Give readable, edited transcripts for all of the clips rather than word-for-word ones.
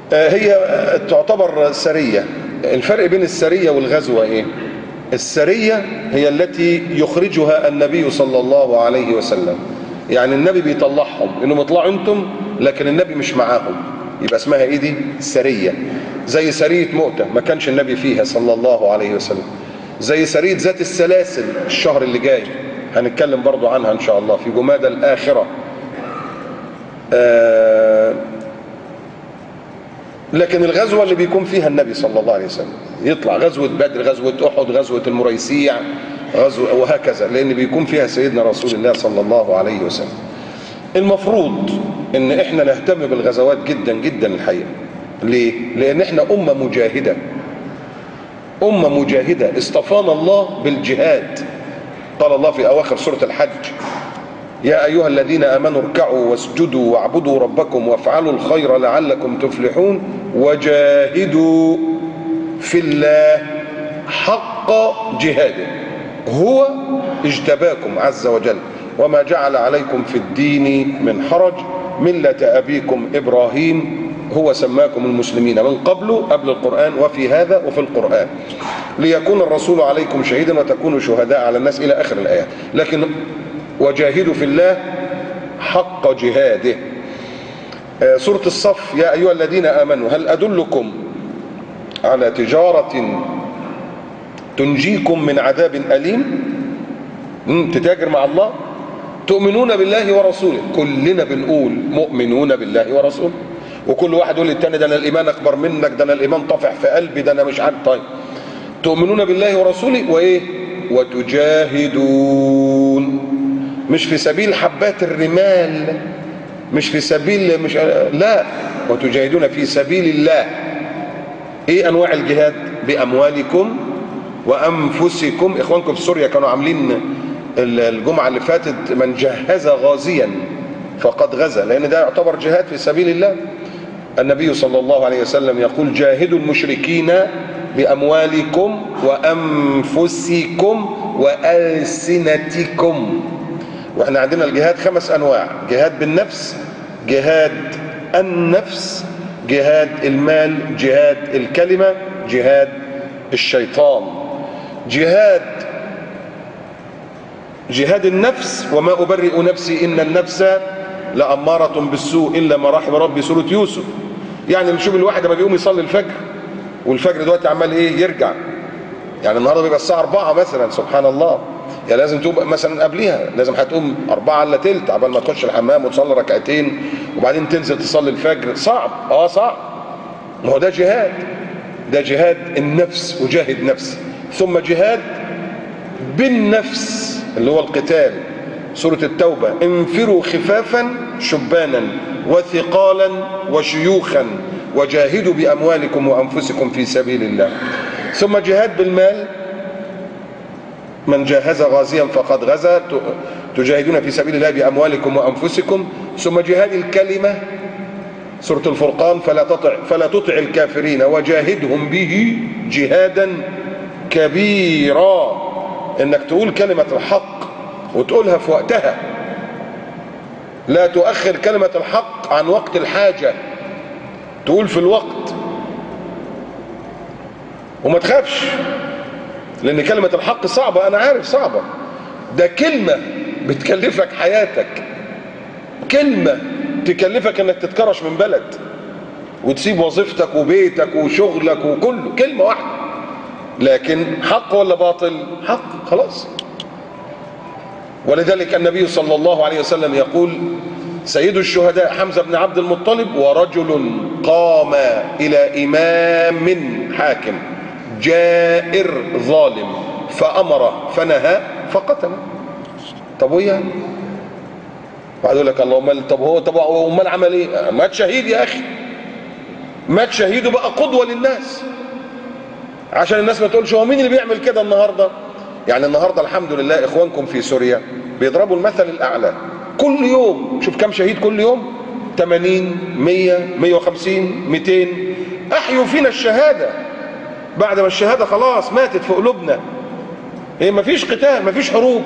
هي تعتبر سرية. الفرق بين السرية والغزوة ايه؟ السرية هي التي يخرجها النبي صلى الله عليه وسلم، يعني النبي بيطلعهم انهم يطلعوا انتم لكن النبي مش معاهم، يبقى اسمها ايه دي؟ سرية. زي سرية مؤتة ما كانش النبي فيها صلى الله عليه وسلم. زي سرية ذات السلاسل الشهر اللي جاي هنتكلم برضو عنها ان شاء الله في جمادى الآخرة. لكن الغزوة اللي بيكون فيها النبي صلى الله عليه وسلم يطلع غزوة بدر، غزوة أحد، غزوة المريسيع، غزوة وهكذا، لأن بيكون فيها سيدنا رسول الله صلى الله عليه وسلم. المفروض ان احنا نهتم بالغزوات جدا جدا الحقيقة. ليه؟ لأن احنا أمة مجاهدة، أمة مجاهدة اصطفانا الله بالجهاد. قال الله في أواخر سورة الحج: يا أيها الذين آمنوا اركعوا واسجدوا واعبدوا ربكم وافعلوا الخير لعلكم تفلحون وجاهدوا في الله حق جهاده هو اجتباكم عز وجل وما جعل عليكم في الدين من حرج ملة أبيكم إبراهيم هو سماكم المسلمين من قبل، قبل القرآن، وفي هذا وفي القرآن، ليكون الرسول عليكم شهيدا وتكونوا شهداء على الناس إلى آخر الآيات. لكن وجاهدوا في الله حق جهاده. سورة الصف: يا أيها الذين آمنوا هل أدلكم على تجارة تنجيكم من عذاب أليم؟ تتاجر مع الله، تؤمنون بالله ورسوله. كلنا بنقول مؤمنون بالله ورسوله، وكل واحد يقول للتاني ده انا الايمان اكبر منك، ده انا الايمان طافح في قلبي، ده انا مش عارف. طيب تؤمنون بالله ورسوله وايه؟ وتجاهدون، مش في سبيل حبات الرمال، مش في سبيل مش لا، وتجاهدون في سبيل الله. ايه انواع الجهاد؟ باموالكم وانفسكم. اخوانكم في سوريا كانوا عاملين الجمعة اللي فاتت: من جهز غازيا فقد غزا، لان ده يعتبر جهاد في سبيل الله. النبي صلى الله عليه وسلم يقول: جاهدوا المشركين باموالكم وانفسكم والسنتكم. واحنا عندنا الجهاد 5 انواع: جهاد بالنفس، جهاد النفس، جهاد المال، جهاد الكلمة، جهاد الشيطان. جهاد النفس: وما أبرئ نفسي إن النفس لأمارة بالسوء إلا ما رحم ربي، سورة يوسف. يعني نشوف الواحد لما بيقوم يصلي الفجر، والفجر دلوقتي عمال ايه؟ يرجع. يعني النهارده بيبقى الساعة 4 مثلا، سبحان الله، يعني لازم تبقى مثلا قبلها، لازم هتقوم 4 إلا تلت عبال ما تخش الحمام وتصلي ركعتين وبعدين تنزل تصلي الفجر. صعب، صعب. ما هو ده جهاد، ده جهاد النفس، وجاهد نفسي. ثم جهاد بالنفس اللي هو القتال، سورة التوبة: انفروا خفافا شبانا وثقالا وشيوخا وجاهدوا بأموالكم وأنفسكم في سبيل الله. ثم جهاد بالمال: من جاهز غازيا فقد غزا، تجاهدون في سبيل الله بأموالكم وأنفسكم. ثم جهاد الكلمة، سورة الفرقان: فلا تطع الكافرين وجاهدهم به جهادا كبيرا. انك تقول كلمة الحق وتقولها في وقتها، لا تؤخر كلمة الحق عن وقت الحاجة، تقول في الوقت وما تخافش، لان كلمة الحق صعبة، انا عارف صعبة. ده كلمة بتكلفك حياتك، كلمة تكلفك انك تتكرش من بلد وتسيب وظيفتك وبيتك وشغلك وكله، كلمة واحدة. لكن حق ولا باطل؟ حق، خلاص. ولذلك النبي صلى الله عليه وسلم يقول: سيد الشهداء حمزة بن عبد المطلب: ورجل قام إلى إمام حاكم جائر ظالم فأمر فنهى فقتله. طب وياه؟ واحد يقول لك: اللهم طب امال عمل ايه؟ مات شهيد يا اخي، مات شهيد وبقى قدوة للناس، عشان الناس ما تقولش هو مين اللي بيعمل كده النهارده. يعني النهارده الحمد لله اخوانكم في سوريا بيضربوا المثل الاعلى، كل يوم شوف كم شهيد كل يوم، 80 100 150 200. احيوا فينا الشهاده بعد ما الشهاده خلاص ماتت في قلوبنا. هي مفيش قتال، مفيش حروب،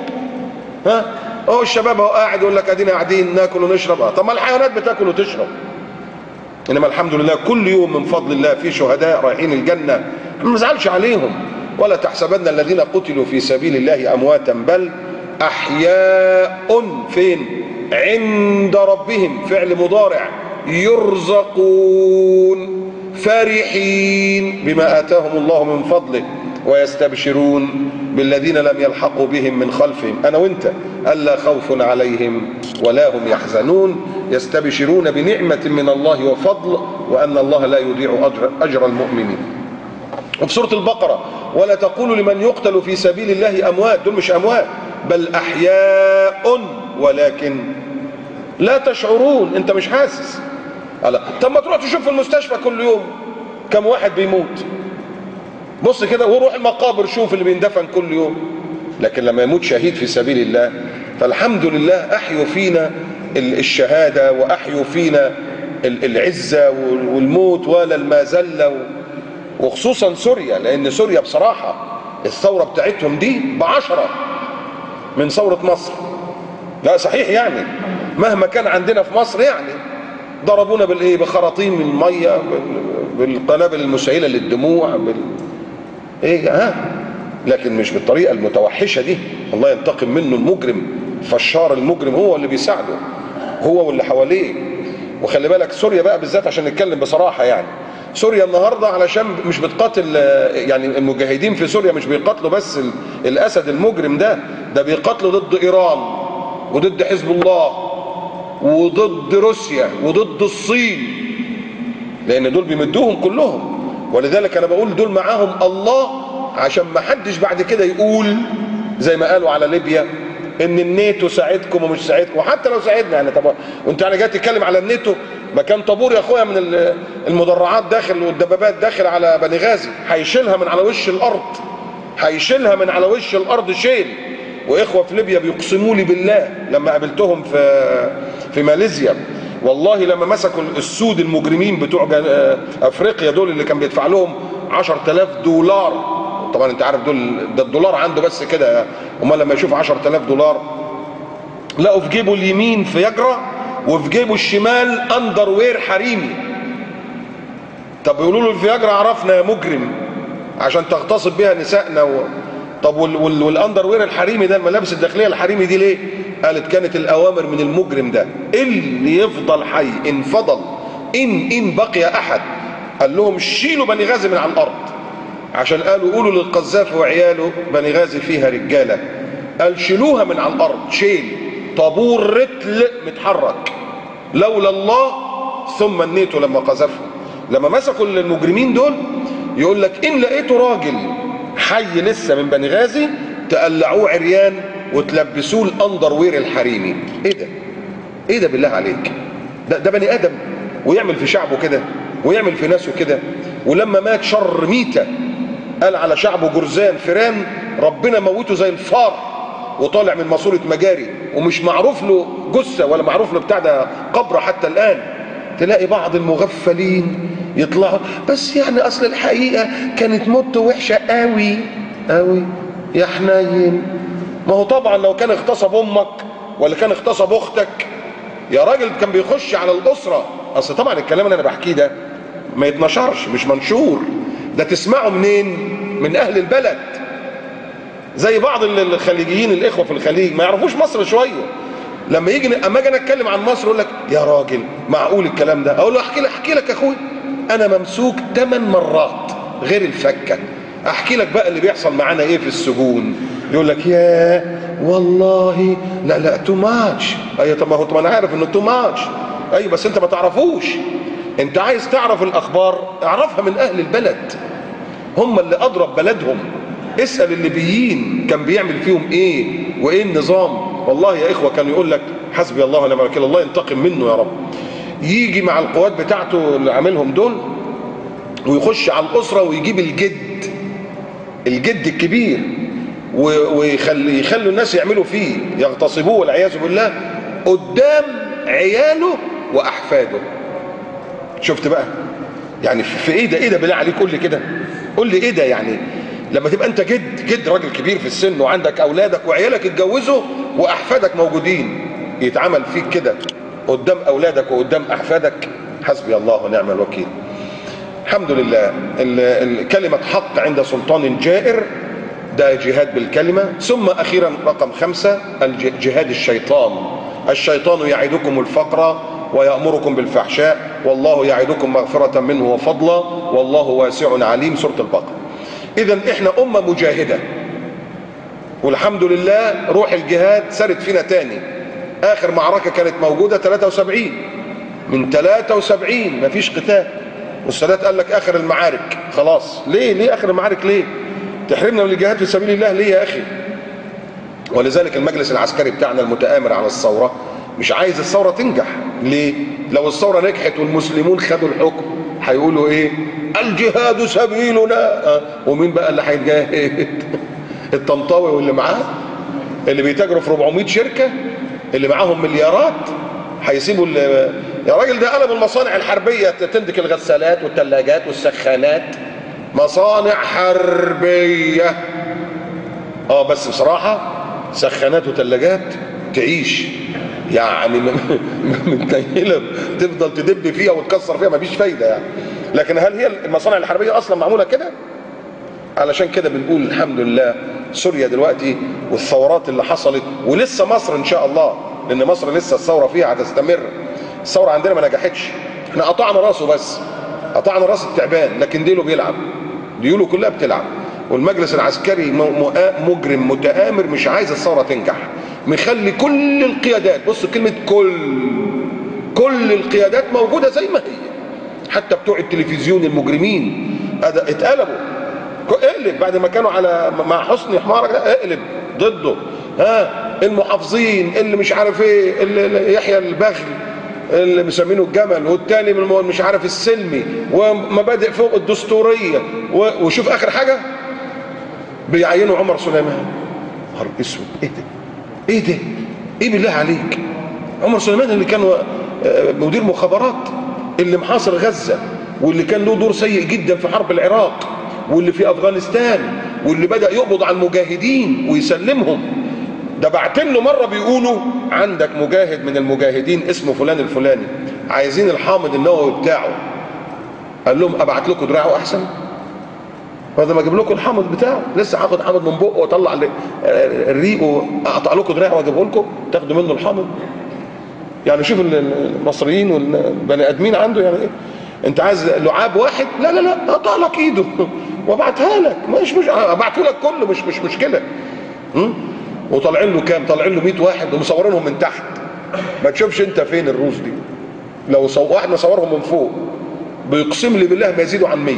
الشباب اهو قاعد يقول لك ادينا قاعدين ناكل ونشرب. طب ما الحيوانات بتاكل وتشرب، انما الحمد لله كل يوم من فضل الله في شهداء رايحين الجنه، ما نزعلش عليهم. ولا تحسبن الذين قتلوا في سبيل الله امواتا بل احياء فين؟ عند ربهم، فعل مضارع، يرزقون فرحين بما اتاهم الله من فضله ويستبشرون بالذين لم يلحقوا بهم من خلفهم، انا وانت، الا خوف عليهم ولا هم يحزنون، يستبشرون بنعمة من الله وفضل وان الله لا يضيع اجر المؤمنين. وفي سورة البقرة ولا تقولوا لمن يقتل في سبيل الله اموات، دول مش اموات بل احياء ولكن لا تشعرون، انت مش حاسس. طب ما تروح تشوف في المستشفى كل يوم كم واحد بيموت، بص كده، وروح المقابر شوف اللي بيندفن كل يوم. لكن لما يموت شهيد في سبيل الله فالحمد لله احيوا فينا الشهادة واحيوا فينا العزة والموت ولا المازلة، وخصوصا سوريا، لان سوريا بصراحة الثورة بتاعتهم دي ب10 من ثورة مصر. لا صحيح، يعني مهما كان عندنا في مصر يعني ضربونا بالايه؟ بخراطيم من المية، بالقنابل المسيلة للدموع، ايه لكن مش بالطريقة المتوحشة دي. الله ينتقم منه المجرم، فشار المجرم هو اللي بيساعده، هو واللي حواليه. وخلي بالك سوريا بقى بالذات عشان نتكلم بصراحة، يعني سوريا النهاردة علشان مش بتقاتل، يعني المجاهدين في سوريا مش بيقاتلوا بس الأسد المجرم ده بيقاتلوا ضد إيران وضد حزب الله وضد روسيا وضد الصين، لأن دول بيمدوهم كلهم. ولذلك أنا بقول دول معاهم الله، عشان ما حدش بعد كده يقول زي ما قالوا على ليبيا ان الناتو ساعدكم ومش ساعدكم. وحتى لو ساعدنا يعني، طب وانت يعني جاي تتكلم على الناتو؟ ما كان طابور يا اخويا من المدرعات داخل والدبابات داخل على بني غازي، هيشيلها من على وش الارض، هيشيلها من على وش الارض شيل. واخوه في ليبيا بيقسموا لي بالله لما قابلتهم في ماليزيا، والله لما مسكوا السود المجرمين بتوع افريقيا دول اللي كان بيدفع لهم 10,000 دولار، طبعا انت عارف دول ده الدولار عنده بس كده، امال لما يشوف 10,000 دولار لقوا في جيبه اليمين فياجرا وفي جيبه الشمال اندر وير حريمي. طب يقولوا له الفياجرا عرفنا يا مجرم عشان تغتصب بها نسائنا طب والاندر وير الحريمي ده، الملابس الداخليه الحريمي دي ليه؟ قالت كانت الاوامر من المجرم ده اللي يفضل حي ان فضل ان بقي احد، قال لهم شيلوا بني غازي من على الارض، عشان قالوا قولوا للقذافي وعياله بني غازي فيها رجاله، قال شيلوها من على الارض، شيل طابور رتل متحرك لولا الله ثم الناتو لما قذفهم. لما مسكوا المجرمين دول يقول لك ان لقيتوا راجل حي لسه من بني غازي تقلعوه عريان وتلبسوه الاندر وير الحريمي. ايه ده؟ ايه ده بالله عليك؟ ده بني ادم ويعمل في شعبه كده ويعمل في ناسه كده؟ ولما مات شر ميته قال على شعبه جرزان فيران، ربنا موته زي الفار وطالع من ماسوره مجاري، ومش معروف له جثه ولا معروف له بتاع ده قبر حتى الان. تلاقي بعض المغفلين يطلعوا بس يعني اصل الحقيقه كانت موته وحشه قوي قوي يا حنين. ما هو طبعا لو كان اغتصب امك ولا كان اغتصب اختك يا راجل كان بيخش على الاسره. اصل طبعا الكلام اللي انا بحكيه ده ما يتنشرش، مش منشور، ده تسمعه منين؟ من اهل البلد. زي بعض الخليجيين الاخوه في الخليج ما يعرفوش مصر شويه، لما اما اجي اتكلم عن مصر يقول لك يا راجل معقول الكلام ده؟ اقول له احكي لك يا اخوي، انا ممسوك 8 مرات غير الفكه، احكي لك بقى اللي بيحصل معانا ايه في السجون. يقول لك يا والله لا تو ماتش. ايوه طب ما هو انا عارف انه تو ماتش، ايوه بس انت ما تعرفوش. انت عايز تعرف الاخبار اعرفها من اهل البلد، هم اللي اضرب بلدهم. اسال الليبيين كان بيعمل فيهم ايه وايه النظام. والله يا اخوه كان يقول لك حسبي الله ونعم الوكيل، الله ينتقم منه يا رب. يجي مع القوات بتاعته اللي عاملهم دول ويخش على الاسره ويجيب الجد الكبير ويخلوا الناس يعملوا فيه يغتصبوه والعياذ بالله قدام عياله واحفاده. شفت بقى يعني في ايه ده بالله عليك؟ قول لي كده، قول لي ايه ده يعني؟ لما تبقى انت جد راجل كبير في السن وعندك اولادك وعيالك اتجوزوا واحفادك موجودين، يتعمل فيك كده قدام اولادك وقدام احفادك؟ حسبي الله ونعم الوكيل. الحمد لله. كلمة حق عند سلطان جائر ده جهاد بالكلمة. ثم أخيرا رقم 5 جهاد الشيطان. الشيطان يعدكم الفقر ويأمركم بالفحشاء والله يعدكم مغفرة منه وفضلا والله واسع عليم، سورة البقرة. إذا إحنا أمة مجاهدة والحمد لله روح الجهاد سرت فينا تاني. آخر معركة كانت موجودة 73، من 73 مفيش قتال، والسادات قال لك آخر المعارك خلاص. ليه آخر المعارك؟ ليه تحرمنا من الجهاد في سبيل الله؟ ليه يا أخي؟ ولذلك المجلس العسكري بتاعنا المتآمر على الثورة مش عايز الثورة تنجح. ليه؟ لو الثورة نجحت والمسلمون خدوا الحكم هيقولوا ايه؟ الجهاد سبيلنا. ومين بقى اللي هيتجاهد؟ الطنطاوي واللي معاه اللي بيتاجروا في 400 شركة اللي معاهم مليارات هيسيبوا يا راجل ده قلب المصانع الحربية تنتج الغسالات والثلاجات والسخانات، مصانع حربية. بس بصراحة سخانات وثلاجات تعيش يعني متنيلة تفضل تدب فيها وتكسر فيها مفيش فايدة يعني. لكن هل هي المصانع الحربية أصلا معمولة كده؟ علشان كده بنقول الحمد لله سوريا دلوقتي والثورات اللي حصلت، ولسه مصر إن شاء الله، لأن مصر لسه الثورة فيها هتستمر. الثورة عندنا ما نجحتش، احنا قطعنا راسه بس، قطعنا راس التعبان، لكن ديله بيلعب، ديوله كلها بتلعب. والمجلس العسكري مجرم متآمر مش عايز الثورة تنجح، مخلي كل القيادات، بص كلمة كل القيادات موجودة زي ما هي، حتى بتوع التلفزيون المجرمين اتقلبوا، اقلب بعد ما كانوا على مع حسني حمارك ده اقلب ضده. المحافظين اللي مش عارف ايه، اللي يحيى البغل اللي مسمينه الجمل، والتاني مش عارف السلمي، ومبادئ فوق الدستورية، وشوف اخر حاجة بيعينوا عمر سليمان. نهار اسود، ايه ده ايه بالله عليك؟ عمر سليمان اللي كان مدير مخابرات، اللي محاصر غزة، واللي كان له دور سيء جدا في حرب العراق، واللي في افغانستان، واللي بدأ يقبض على المجاهدين ويسلمهم. ده بعتين له مرة بيقولوا عندك مجاهد من المجاهدين اسمه فلان الفلاني عايزين الحامض النووي بتاعه. قال لهم ابعت لكم دراعه احسن؟ هذا ما اجيب لكم الحامض بتاعه، لسه هاخد حامض من بقه واطلع الريق واقطع لكم دراعه واجيبه لكم تاخدوا منه الحامض؟ يعني شوف المصريين والبني ادمين عنده يعني ايه. انت عايز لعاب واحد؟ لا اقطع لك ايده وابعتها لك، مش ابعته لك كله، مش مشكله. وطالعين له كام؟ طالعين له 100 واحد ومصورينهم من تحت. ما تشوفش انت فين الروس دي؟ لو واحد مصورهم من فوق بيقسم لي بالله ما يزيدوا عن 100.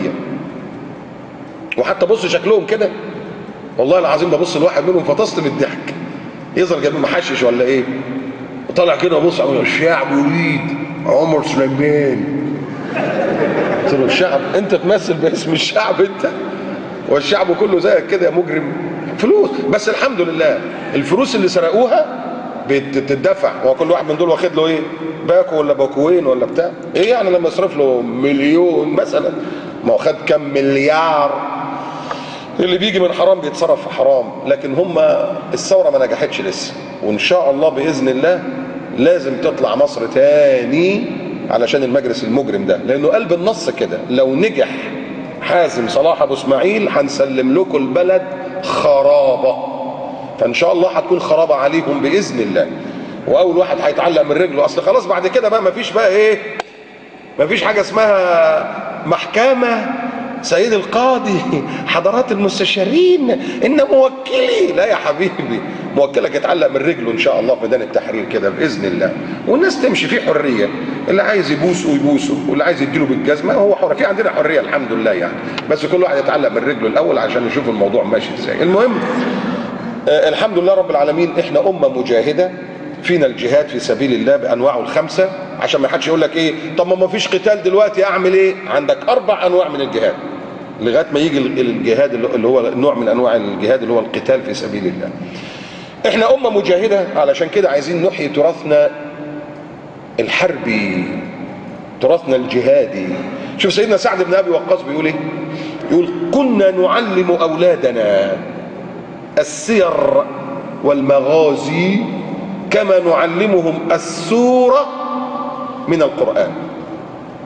وحتى بص شكلهم كده والله العظيم، ببص لواحد منهم فطست من الضحك، يظهر جايب محشش ولا ايه، وطالع كده وبص على الشعب يريد عمر سليمان. قلت له الشعب؟ انت تمثل باسم الشعب انت؟ والشعب كله زيك كده يا مجرم. فلوس بس الحمد لله، الفلوس اللي سرقوها بتدفع. هو كل واحد من دول واخد له ايه؟ باكو ولا باكوين ولا بتاع ايه يعني؟ لما يصرف له مليون مثلا، ما هو خد كم مليار. اللي بيجي من حرام بيتصرف في حرام. لكن هم الثوره ما نجحتش لسه، وان شاء الله باذن الله لازم تطلع مصر تاني علشان المجلس المجرم ده، لانه قلب النص كده، لو نجح حازم صلاح ابو اسماعيل هنسلم لكم البلد خرابه. فان شاء الله هتكون خرابه عليهم باذن الله. واول واحد هيتعلق من رجله، اصل خلاص بعد كده بقى مفيش بقى ايه، مفيش حاجه اسمها محكمه سيد القاضي حضرات المستشارين ان موكلي. لا يا حبيبي، موكلك يتعلق من رجله ان شاء الله في ميدان التحرير كده باذن الله، والناس تمشي في حريه، اللي عايز يبوسه يبوسه، واللي عايز يديله بالجزمه هو حر. في عندنا حريه الحمد لله يعني، بس كل واحد يتعلق من رجله الاول عشان نشوف الموضوع ماشي ازاي. المهم الحمد لله رب العالمين، احنا امه مجاهده، فينا الجهاد في سبيل الله بانواعه ال5، عشان ما حدش يقول لك ايه طب ما فيش قتال دلوقتي اعمل ايه؟ عندك 4 انواع من الجهاد لغايه ما يجي الجهاد اللي هو نوع من انواع الجهاد اللي هو القتال في سبيل الله. احنا امه مجاهده، علشان كده عايزين نحيي تراثنا الحربي، تراثنا الجهادي. شوف سيدنا سعد بن ابي وقاص بيقول ايه؟ يقول كنا نعلم اولادنا السير والمغازي كما نعلمهم السورة من القرآن.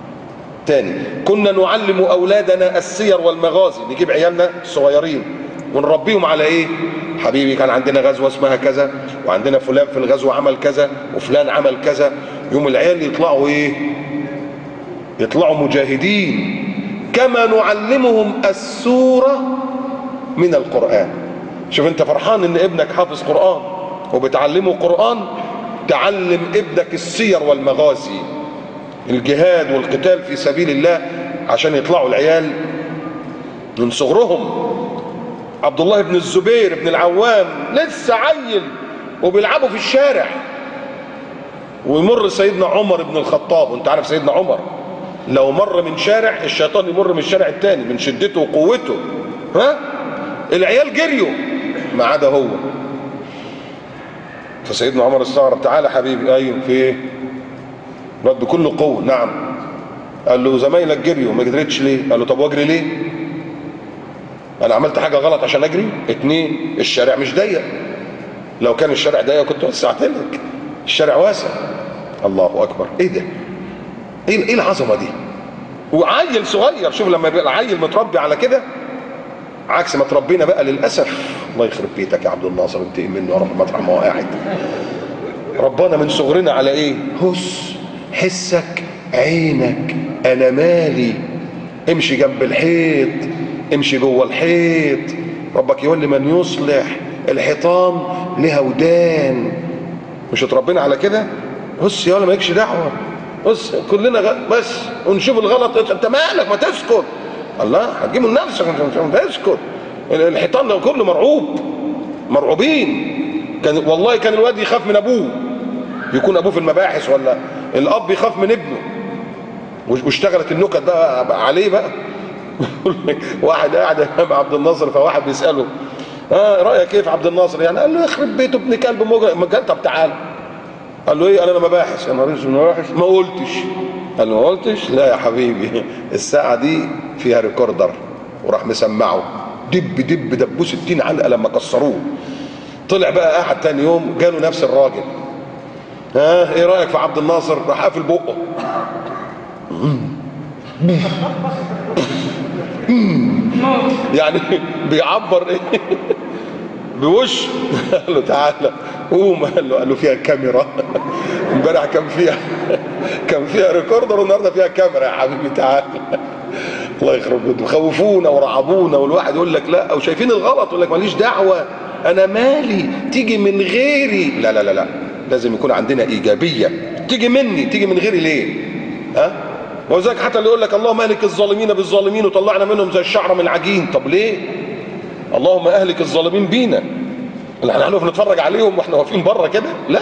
تاني، كنا نعلم أولادنا السير والمغازي، نجيب عيالنا الصغيرين ونربيهم على إيه؟ حبيبي كان عندنا غزوة اسمها كذا، وعندنا فلان في الغزوة عمل كذا، وفلان عمل كذا. يوم العيال يطلعوا إيه؟ يطلعوا مجاهدين. كما نعلمهم السورة من القرآن. شوف أنت فرحان إن ابنك حافظ قرآن وبتعلمه قرآن، تعلم ابنك السير والمغازي، الجهاد والقتال في سبيل الله، عشان يطلعوا العيال من صغرهم. عبد الله بن الزبير بن العوام لسه عيل وبيلعبوا في الشارع، ويمر سيدنا عمر بن الخطاب، وانت عارف سيدنا عمر لو مر من شارع الشيطان يمر من الشارع التاني من شدته وقوته. ها؟ العيال جريوا ما عدا هو. فسيدنا عمر استغرب، تعالى حبيبي. ايوه في ايه؟ رد بكل قوه، نعم. قال له زمايلك جريوا ما جريتش ليه؟ قال له طب واجري ليه؟ انا عملت حاجه غلط عشان اجري؟ اتنين، الشارع مش ضيق، لو كان الشارع ضيق كنت وسعت لك، الشارع واسع. الله اكبر، ايه ده؟ ايه العظمه دي؟ وعيل صغير، شوف لما يبقى العيل متربي على كده عكس ما تربينا بقى للاسف. الله يخرب بيتك يا عبد الناصر، انتقم منه يا رب مطرح ما هو قاعد. ربنا من صغرنا على ايه؟ هس، حسك، عينك، انا مالي، امشي جنب الحيط، امشي جوه الحيط، ربك يولي من يصلح، الحيطان لها ودان. مش اتربينا على كده؟ بص يا ولا مالكش دعوه، بص كلنا بس ونشوف الغلط، انت مالك ما تسكت. الله هتجيبه لنفسك مش تسكت. الحيطان كله مرعوب، مرعوبين. كان والله كان الواد يخاف من ابوه، يكون ابوه في المباحث، ولا الاب يخاف من ابنه. واشتغلت النكت بقى عليه بقى. واحد قاعد مع عبد الناصر، فواحد بيساله رايك ايه في عبد الناصر يعني؟ قال له يخرب بيته ابن كلب مجرم. قال طب تعال. قال له ايه؟ قال انا مباحث. يا نهار اسود، مباحث؟ ما قلتش. قال له ما قلتش؟ لا يا حبيبي الساعه دي فيها ريكوردر. وراح مسمعه دب دبوه 60 علقه لما كسروه. طلع بقى قاعد تاني يوم جاله نفس الراجل، ايه رايك في عبد الناصر؟ راح قافل بقه. يعني بيعبر ايه؟ بوش. قال له تعالى قوم. قال له فيها كاميرا. امبارح كان فيها ريكوردر، والنهارده فيها كاميرا يا حبيبي تعالى. الله يخرب بيته، خوفونا ورعبونا، والواحد يقول لك لا، او شايفين الغلط يقول لك ماليش دعوه، انا مالي، تيجي من غيري. لا لا لا لا، لازم يكون عندنا ايجابيه. تيجي مني، تيجي من غيري ليه؟ وذلك حتى اللي يقول لك اللهم اهلك الظالمين بالظالمين وطلعنا منهم زي الشعره من العجين. طب ليه؟ اللهم اهلك الظالمين بينا، احنا هنقف نتفرج عليهم واحنا واقفين بره كده؟ لا.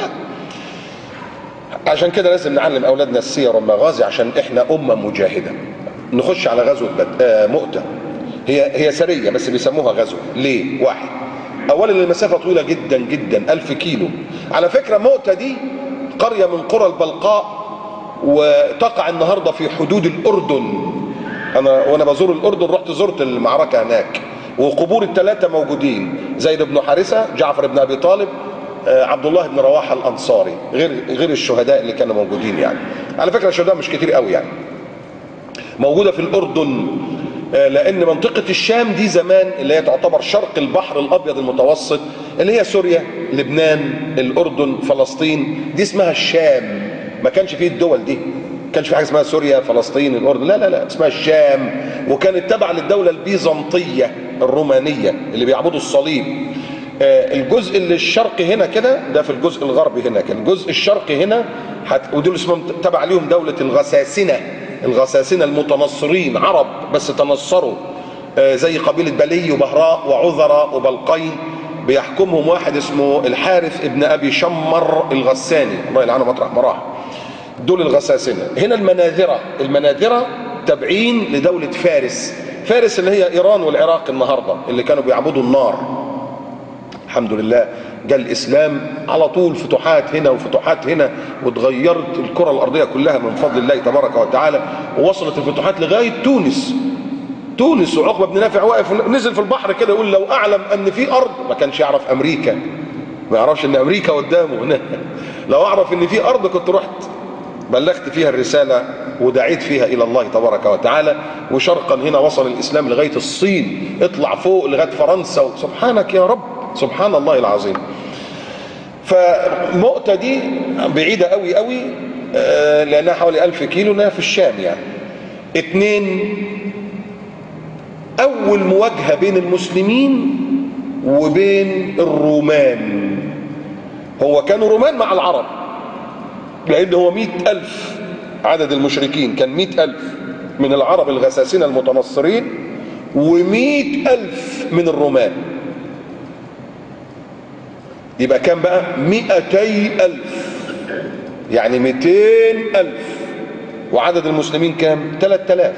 عشان كده لازم نعلم اولادنا السير والمغازي، عشان احنا امه مجاهده. نخش على غزوه مؤتة. هي سريه بس بيسموها غزوه. ليه؟ واحد، اولا المسافه طويله جدا جدا، 1000 كيلو. على فكره مؤتة دي قريه من قرى البلقاء، وتقع النهارده في حدود الاردن. وانا بزور الاردن رحت زرت المعركه هناك، وقبور الثلاثه موجودين، زيد بن حارثه، جعفر بن ابي طالب، عبد الله بن رواحه الانصاري، غير الشهداء اللي كانوا موجودين يعني. على فكره الشهداء مش كتير قوي يعني. موجوده في الاردن، لان منطقه الشام دي زمان اللي هي تعتبر شرق البحر الابيض المتوسط، اللي هي سوريا، لبنان، الاردن، فلسطين، دي اسمها الشام. ما كانش فيه الدول دي، ما كانش في حاجه اسمها سوريا، فلسطين، الاردن، لا لا لا، اسمها الشام. وكانت تابعه للدوله البيزنطيه الرومانيه اللي بيعبدوا الصليب. الجزء اللي الشرقي هنا كده ده في الجزء الغربي هنا كده، الجزء الشرقي هنا ودول اسمهم تبع ليهم دوله الغساسنه. الغساسنه المتنصرين، عرب بس تنصروا، زي قبيله بلي وبهراء وعذراء وبلقين. بيحكمهم واحد اسمه الحارث ابن ابي شمر الغساني، الله يلعنه مطرح ما راح. دول الغساسنه. هنا المناذره تابعين لدوله فارس اللي هي ايران والعراق النهارده، اللي كانوا بيعبدوا النار. الحمد لله جاء الاسلام على طول، فتوحات هنا وفتوحات هنا، وتغيرت الكره الارضيه كلها من فضل الله تبارك وتعالى. ووصلت الفتوحات لغايه تونس. وعقبه بن نافع واقف نزل في البحر كده يقول لو اعلم ان في ارض، ما كانش يعرف امريكا، ما يعرفش ان امريكا قدامه هنا. لو اعرف ان في ارض كنت رحت، بلغت فيها الرسالة ودعيت فيها إلى الله تبارك وتعالى، وشرقا هنا وصل الإسلام لغاية الصين، اطلع فوق لغاية فرنسا، سبحانك يا رب، سبحان الله العظيم. فمؤتة دي بعيدة قوي قوي، لأنها حوالي 1000 كيلو، لأنها في الشام يعني. 2، أول مواجهة بين المسلمين وبين الرومان. هو كانوا رومان مع العرب، لأن هو 100,000 عدد المشركين، كان 100,000 من العرب الغساسنة المتنصرين، و100,000 من الرومان. يبقى كام بقى؟ 200,000، يعني 200,000. وعدد المسلمين كام؟ 3000.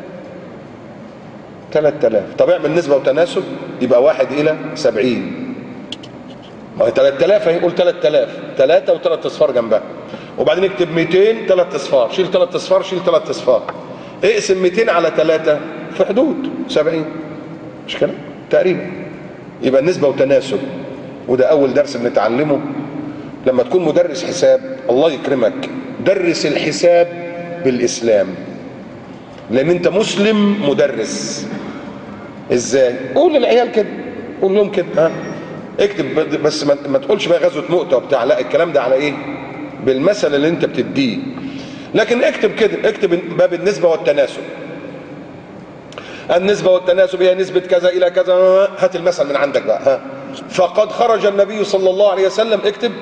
3000. طب اعمل نسبة وتناسب، يبقى 1:70. ما هي 3000 اهي، قول 3000، 3 و3 اصفار جنبها، وبعدين اكتب 200 3 اصفار، شيل 3 اصفار، شيل 3 اصفار، اقسم 200 على 3 في حدود 70، مش كده؟ تقريبا. يبقى النسبة وتناسب، وده أول درس بنتعلمه لما تكون مدرس حساب. الله يكرمك، درس الحساب بالإسلام، لأن أنت مسلم مدرس. إزاي؟ قول للعيال كده، قول لهم كده، ها اكتب، بس ما تقولش بقى غزوة مؤتة وبتاع، لا، الكلام ده على إيه؟ بالمثل اللي أنت بتديه. لكن اكتب كده، اكتب باب النسبة والتناسب. النسبة والتناسب هي نسبة كذا إلى كذا، هات المثل من عندك بقى، ها. فقد خرج النبي صلى الله عليه وسلم، اكتب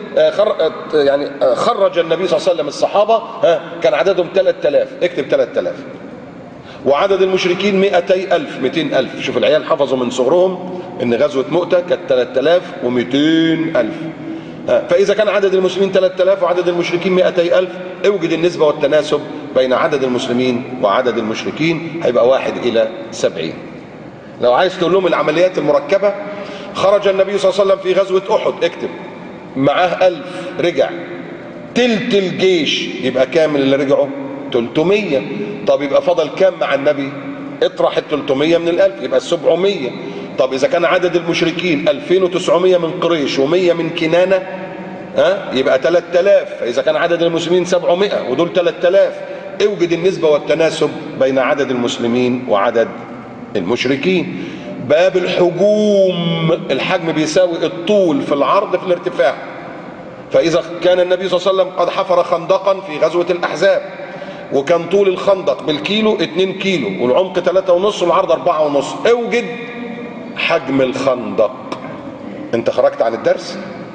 خرج النبي صلى الله عليه وسلم الصحابة، ها، كان عددهم 3000، اكتب 3000. وعدد المشركين 200,000، 200,000. شوف العيال حفظوا من صغرهم ان غزوة مؤتة كانت 3200,000. فإذا كان عدد المسلمين 3000 وعدد المشركين 200,000، اوجد النسبة والتناسب بين عدد المسلمين وعدد المشركين، هيبقى 1:70. لو عايز تقول لهم العمليات المركبة، خرج النبي صلى الله عليه وسلم في غزوة أحد، اكتب معاه 1000 رجع، تلت الجيش، يبقى كامل اللي رجعوا 300. طب يبقى فضل كام مع النبي؟ اطرح ال 300 من ال1000، يبقى 700. طب إذا كان عدد المشركين 2900 من قريش و100 من كنانة، يبقى 3000. فإذا كان عدد المسلمين 700 ودول 3000، اوجد النسبة والتناسب بين عدد المسلمين وعدد المشركين. باب الحجوم، الحجم بيساوي الطول في العرض في الارتفاع. فإذا كان النبي صلى الله عليه وسلم قد حفر خندقا في غزوة الأحزاب، وكان طول الخندق بالكيلو 2 كيلو، والعمق 3.5 والعرض 4.5، اوجد حجم الخندق. انت خرجت عن الدرس؟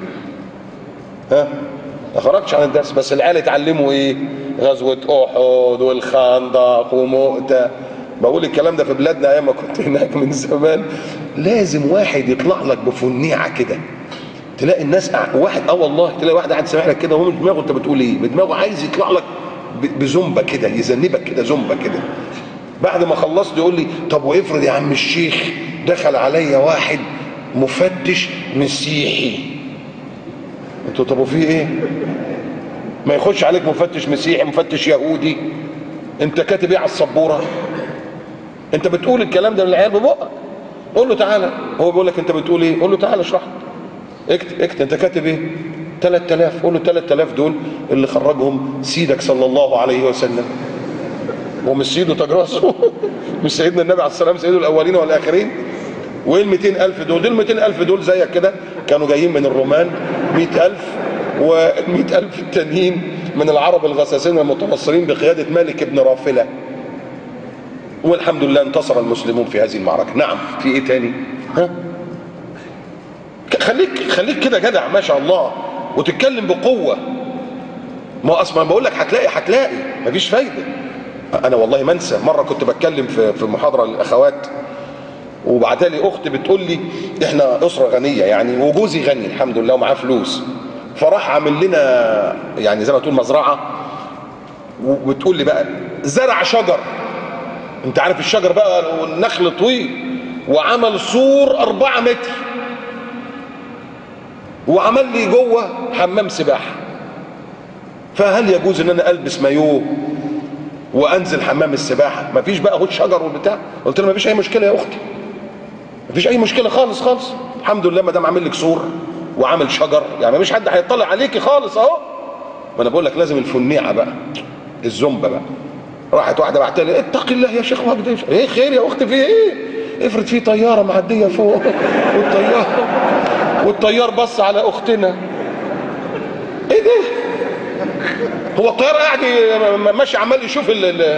ها؟ ما خرجتش عن الدرس، بس العيال اتعلموا ايه؟ غزوة أحد والخندق ومؤتة. بقول الكلام ده في بلادنا ايام ما كنت هناك من زمان. لازم واحد يطلع لك بفنيعة كده، تلاقي الناس واحد، والله تلاقي واحد قاعد سامع لك كده وهو من دماغه انت بتقول ايه، بدماغه عايز يطلع لك بزنبه كده، يذنبك كده زنبه كده. بعد ما خلصت يقول لي طب وافرض يا عم الشيخ دخل عليا واحد مفتش مسيحي. انتوا طب وفي ايه؟ ما يخش عليك مفتش مسيحي، مفتش يهودي، انت كاتب ايه على السبوره؟ انت بتقول الكلام ده للعيال ببقك، قول له تعالى. هو بيقول لك انت بتقول ايه؟ قول له تعالى اشرح لي. اكتب انت كاتب ايه؟ 3000. قول له 3000 دول اللي خرجهم سيدك صلى الله عليه وسلم، ومش سيده تاج راسه مش سيدنا النبي عليه السلام سيده الاولين والاخرين. وايه ال 200,000 دول؟ دول 200,000 دول زيك كده كانوا جايين من الرومان 100,000، وال 100,000 التانيين من العرب الغساسين المتنصرين بقياده مالك بن رافله. والحمد لله انتصر المسلمون في هذه المعركه. نعم، في ايه تاني؟ ها؟ خليك كده جدع ما شاء الله، وتتكلم بقوه. ما اصلا بقول لك هتلاقي مفيش فايده. انا والله ما انسى مره كنت بتكلم في محاضره للاخوات، وبعتها لي اخت بتقول لي احنا اسره غنيه يعني، وجوزي غني الحمد لله ومعاه فلوس، فراح عامل لنا يعني زي ما تقول مزرعه، وبتقول لي بقى زرع شجر، انت عارف الشجر بقى والنخل طويل، وعمل سور 4 متر، وعمل لي جوه حمام سباحه. فهل يجوز ان انا البس مايوه وانزل حمام السباحه؟ مفيش بقى هو شجر والبتاع. قلت له مفيش اي مشكله يا اختي، مفيش اي مشكله خالص خالص، الحمد لله ما دام عامل لك سور وعامل شجر، يعني مفيش حد هيطلع عليكي خالص اهو. ما انا بقول لك لازم الفنيعه بقى، الزومبا بقى. راحت واحده بعتها لي اتقي الله يا شيخ وجدي، ايه خير يا اختي في ايه؟ افرض في طياره معديه فوق والطيار بص على اختنا. ايه ده؟ هو الطيار قاعد ماشي عمال يشوف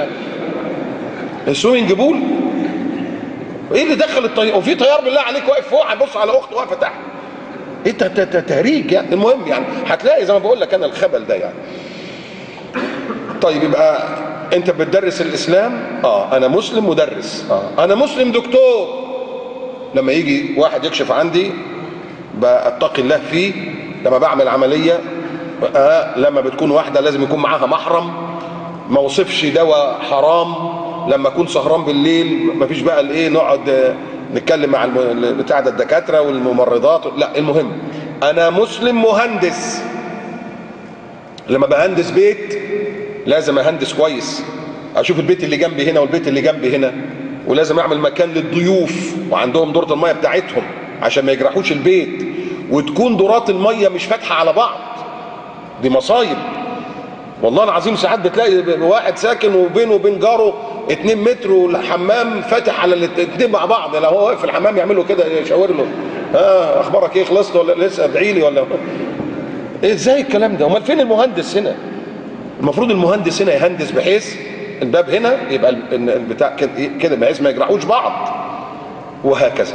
السوينج بول؟ ايه اللي دخل الطيار؟ وفي طيار بالله عليك واقف فوق هيبص على اخته واقفه تحت؟ ايه تهريج يعني. المهم يعني هتلاقي زي ما بقول لك انا الخبل ده يعني. طيب يبقى انت بتدرس الاسلام، انا مسلم مدرس، انا مسلم دكتور. لما يجي واحد يكشف عندي بتقي الله فيه. لما بعمل عمليه لما بتكون واحده لازم يكون معاها محرم، ما وصفش دواء حرام. لما اكون سهران بالليل مفيش بقى الايه نقعد نتكلم مع بتاع ده الدكاتره والممرضات، لا. المهم انا مسلم مهندس. لما بهندس بيت لازم اهندس كويس، اشوف البيت اللي جنبي هنا والبيت اللي جنبي هنا، ولازم اعمل مكان للضيوف وعندهم دورة الميه بتاعتهم عشان ما يجرحوش البيت، وتكون دورات الميه مش فاتحه على بعض. دي مصايب والله العظيم. ساعات بتلاقي واحد ساكن وبينه وبين جاره 2 متر والحمام فاتح على الاتنين مع بعض. لو هو واقف في الحمام يعملوا كده يشاور له اخبارك ايه، خلصت ولا لسه، ادعي لي ولا ايه؟ ازاي الكلام ده؟ امال فين المهندس هنا؟ المفروض المهندس هنا يهندس بحيث الباب هنا يبقى البتاع كده بحيث ما يجرحوش بعض وهكذا.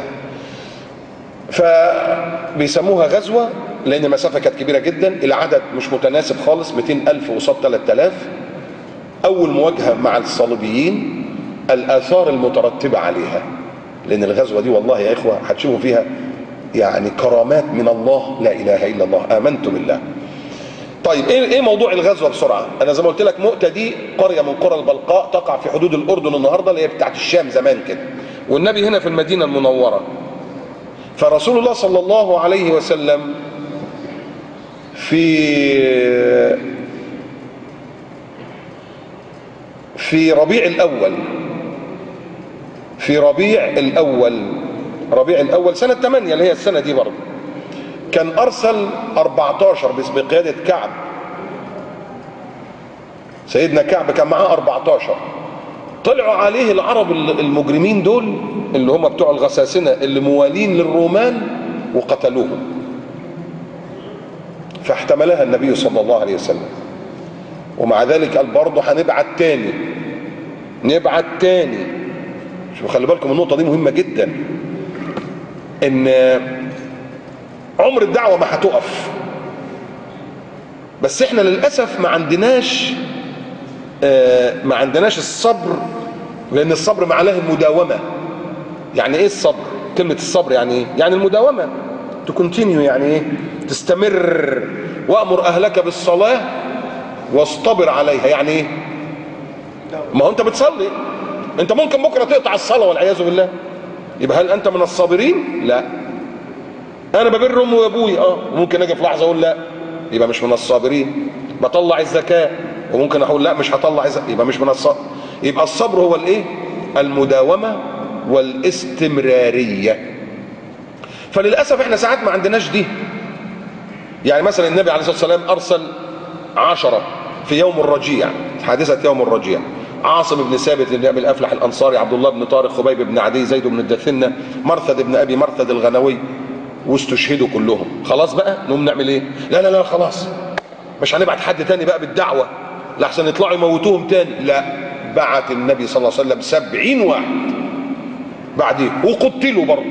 فبيسموها غزوه لان المسافه كانت كبيره جدا، العدد مش متناسب خالص، 200,000 قصاد 3000. اول مواجهه مع الصليبيين، الاثار المترتبه عليها، لان الغزوه دي والله يا اخوه هتشوفوا فيها يعني كرامات من الله لا اله الا الله. امنت بالله. طيب ايه موضوع الغزوه بسرعه؟ انا زي ما قلت لك مؤتة دي قريه من قرى البلقاء تقع في حدود الاردن النهارده، اللي هي بتاعت الشام زمان كده، والنبي هنا في المدينه المنوره. فرسول الله صلى الله عليه وسلم في ربيع الاول سنه 8 اللي هي السنه دي برضه، كان ارسل 14 بقياده كعب. سيدنا كعب كان معاه 14. طلعوا عليه العرب المجرمين دول اللي هم بتوع الغساسنه اللي موالين للرومان وقتلوهم. فاحتملها النبي صلى الله عليه وسلم، ومع ذلك قال برضه هنبعت تاني. شوفوا خلي بالكم النقطه دي مهمه جدا، ان عمر الدعوه ما هتقف. بس احنا للاسف ما عندناش الصبر، لان الصبر معناه المداومه. يعني ايه الصبر؟ كلمه الصبر يعني ايه؟ يعني المداومه، تكونتينيو، يعني ايه؟ تستمر. وامر اهلك بالصلاه واصطبر عليها. يعني ايه؟ ما هو انت بتصلي، انت ممكن بكره تقطع الصلاه والعياذ بالله، يبقى هل انت من الصابرين؟ لا. انا ببر امي وابوي، وممكن اجي في لحظه اقول لا، يبقى مش من الصابرين. بطلع الزكاه وممكن اقول لا مش هطلع الزكاه، يبقى مش من الصبر. يبقى الصبر هو الايه؟ المداومه والاستمراريه. فللاسف احنا ساعات ما عندناش دي. يعني مثلا النبي عليه الصلاه والسلام ارسل 10 في يوم الرجيع، حادثه يوم الرجيع. عاصم بن ثابت بن ابي الافلح الانصاري، عبد الله بن طارق، خبيب بن عدي، زيد بن الدثنه، مرثد بن ابي مرثد الغنوي، واستشهدوا كلهم. خلاص بقى نقوم نعمل ايه؟ لا خلاص مش هنبعت حد تاني بقى بالدعوه لحسن يطلعوا يموتوهم تاني. لا، بعت النبي صلى الله عليه وسلم 70 واحد بعديه وقتلوا برضه.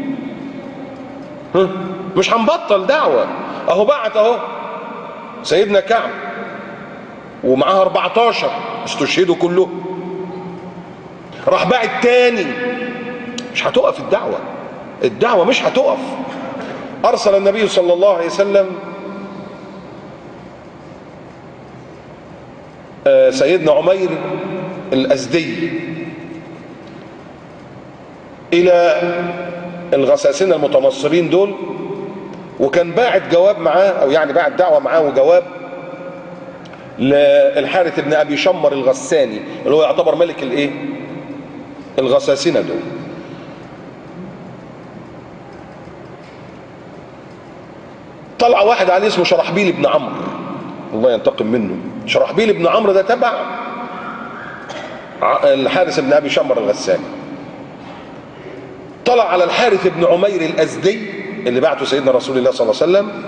مش هنبطل دعوه. اهو بعت سيدنا كعب ومعاه 14 استشهدوا كلهم. راح باعت تاني. مش هتقف الدعوه مش هتقف. ارسل النبي صلى الله عليه وسلم سيدنا عمير الازدي الى الغساسنه المتنصرين دول، وكان باعت جواب معاه، او يعني باعت دعوه معاه وجواب للحارث بن ابي شمر الغساني اللي هو يعتبر ملك الايه؟ الغساسنه دول. طلع واحد عليه اسمه شرحبيل بن عمرو، الله ينتقم منه. شرحبيل بن عمرو ده تبع الحارث بن ابي شمر الغساني. طلع على الحارث بن عمير الازدي اللي بعته سيدنا رسول الله صلى الله عليه وسلم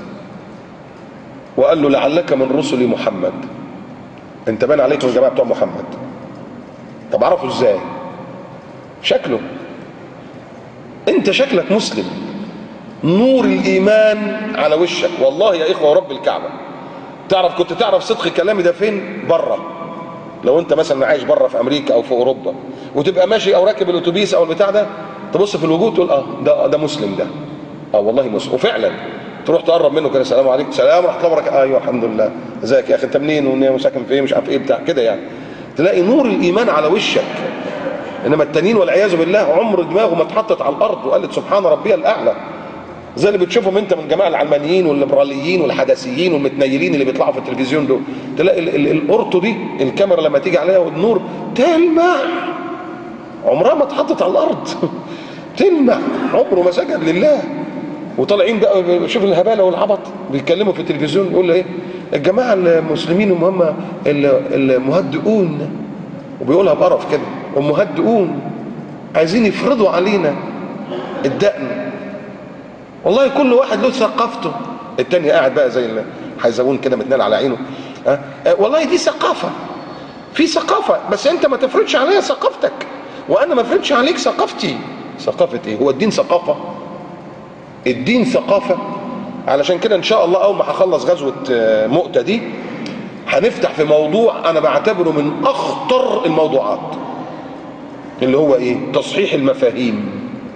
وقال له لعلك من رسل محمد، انت بان عليك من الجماعه بتوع محمد. طب عرفوا ازاي؟ شكله، انت شكلك مسلم، نور الايمان على وشك. والله يا اخوه ورب الكعبه كنت تعرف صدق كلامي ده فين؟ بره. لو انت مثلا عايش بره في امريكا او في اوروبا وتبقى ماشي او راكب الاتوبيس او البتاع ده، تبص في الوجود تقول ده مسلم ده، والله مسلم. وفعلا تروح تقرب منه كده، السلام عليكم، سلام ورحمه الله وبركاته، ايوه الحمد لله، ازيك يا اخي، انت منين وساكن فين، مش عارف ايه بتاع كده يعني. تلاقي نور الايمان على وشك. انما التانيين والعياذ بالله عمر دماغه ما اتحطت على الارض وقالت سبحان ربي الاعلى، زي اللي بتشوفهم انت من جماعه العلمانيين والليبراليين والحداثيين والمتنيلين اللي بيطلعوا في التلفزيون دول. تلاقي القرطه دي الكاميرا لما تيجي عليها والنور تلمع، عمرها ما اتحطت على الارض تلمع، عمره ما سجد لله. وطالعين بقى شوف الهباله والعبط، بيتكلموا في التلفزيون يقول ايه الجماعه المسلمين هم المهدئون، وبيقولها بقرف كده، ومهدئون عايزين يفرضوا علينا الدقن. والله كل واحد له ثقافته. التاني قاعد بقى زي الحيزبون كده متنال على عينه. والله دي ثقافه، في ثقافه، بس انت ما تفرضش عليا ثقافتك وانا ما افرضش عليك ثقافتي. ثقافه ايه؟ هو الدين ثقافه؟ الدين ثقافه. علشان كده ان شاء الله اول ما هخلص غزوه مؤتة دي هنفتح في موضوع انا بعتبره من اخطر الموضوعات، اللي هو ايه؟ تصحيح المفاهيم.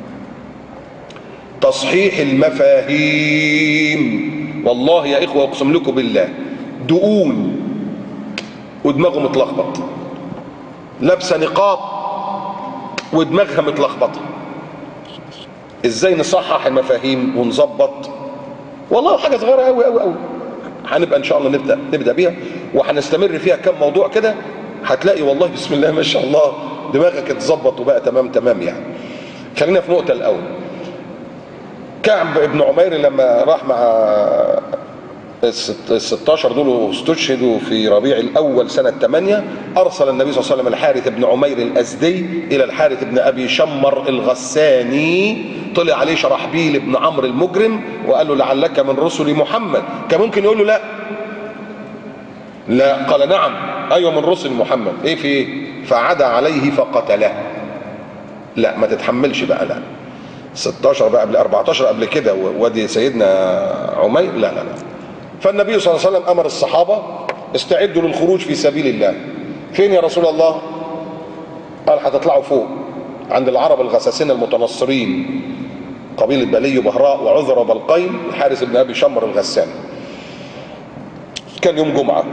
تصحيح المفاهيم. والله يا اخوه اقسم لكم بالله دقون ودماغه متلخبط، لابسه نقاب ودماغها متلخبطه. ازاي نصحح المفاهيم ونظبط؟ والله حاجه صغيره قوي قوي قوي، هنبقى ان شاء الله نبدا بيها وهنستمر فيها كم موضوع كده، هتلاقي والله بسم الله ما شاء الله دماغك اتظبط وبقى تمام يعني. خلينا في نقطه الاول. كعب بن عمير لما راح مع ال16 دول واستشهدوا في ربيع الاول سنه 8، ارسل النبي صلى الله عليه وسلم الحارث بن عمير الازدي الى الحارث بن ابي شمر الغساني. طلع عليه شرحبيل بن عمرو المجرم وقال له لعلك من رسل محمد. كان ممكن يقول له لا، قال نعم ايوه من رسل محمد. ايه في ايه؟ فعدا عليه فقتله. لا ما تتحملش بقى، لا 16 بقى قبل 14 قبل كده وادي سيدنا عمير، لا. فالنبي صلى الله عليه وسلم امر الصحابه استعدوا للخروج في سبيل الله. فين يا رسول الله؟ قال هتطلعوا فوق عند العرب الغساسين المتنصرين، قبيله بلي وبهراء وعذر وبلقين، الحارث بن ابي شمر الغساني. كان يوم جمعه.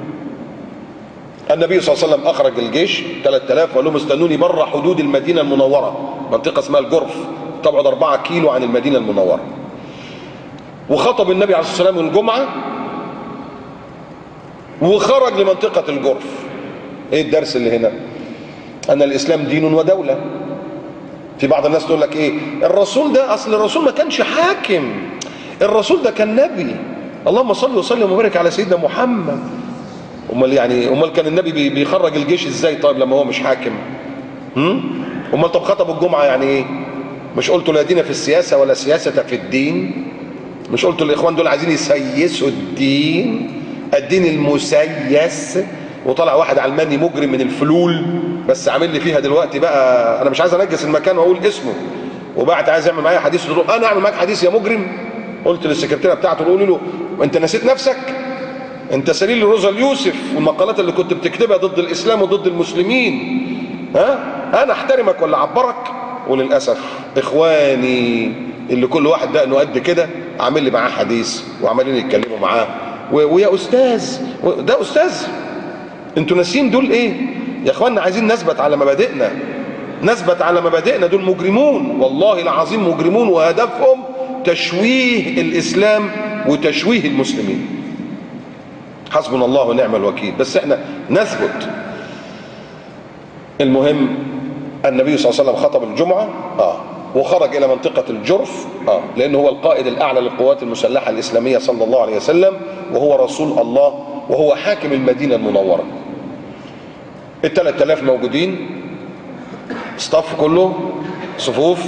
النبي صلى الله عليه وسلم اخرج الجيش 3000 وقال لهم استنوني بره حدود المدينه المنوره، منطقه اسمها الجرف، تبعد 4 كيلو عن المدينه المنوره. وخطب النبي عليه الصلاه والسلام الجمعه وخرج لمنطقه الجرف. ايه الدرس اللي هنا؟ ان الاسلام دين ودوله. في بعض الناس تقول لك ايه الرسول ده، اصل الرسول ما كانش حاكم، الرسول ده كان نبي. اللهم صل وسلم وبارك على سيدنا محمد. امال كان النبي بيخرج الجيش ازاي طيب لما هو مش حاكم؟ امال طب خطب الجمعه يعني ايه؟ مش قلتوا لا دين في السياسه ولا سياسه في الدين؟ مش قلتوا الاخوان دول عايزين يسيسوا الدين المسيس؟ وطلع واحد علماني مجرم من الفلول بس عامل لي فيها دلوقتي بقى، انا مش عايز انجس المكان واقول اسمه، وبعت عايز يعمل معايا حديث، تقول له انا اعمل معاك حديث يا مجرم؟ قلت للسكرتيره بتاعته قولي له انت نسيت نفسك؟ انت سليل روزا اليوسف والمقالات اللي كنت بتكتبها ضد الاسلام وضد المسلمين، انا احترمك ولا اعبرك؟ وللاسف اخواني اللي كل واحد ده انه قد كده عامل لي معاه حديث وعمالين يتكلموا معاه ويا استاذ ده استاذ. انتوا ناسيين دول ايه يا اخواننا؟ عايزين نثبت على مبادئنا. دول مجرمون والله العظيم، مجرمون، وهدفهم تشويه الاسلام وتشويه المسلمين. حسبنا الله ونعم الوكيل، بس احنا نثبت. المهم النبي صلى الله عليه وسلم خطب الجمعه وخرج الى منطقة الجرف لانه هو القائد الاعلى للقوات المسلحة الاسلامية صلى الله عليه وسلم، وهو رسول الله، وهو حاكم المدينة المنورة. ال3000 موجودين، صف كله صفوف.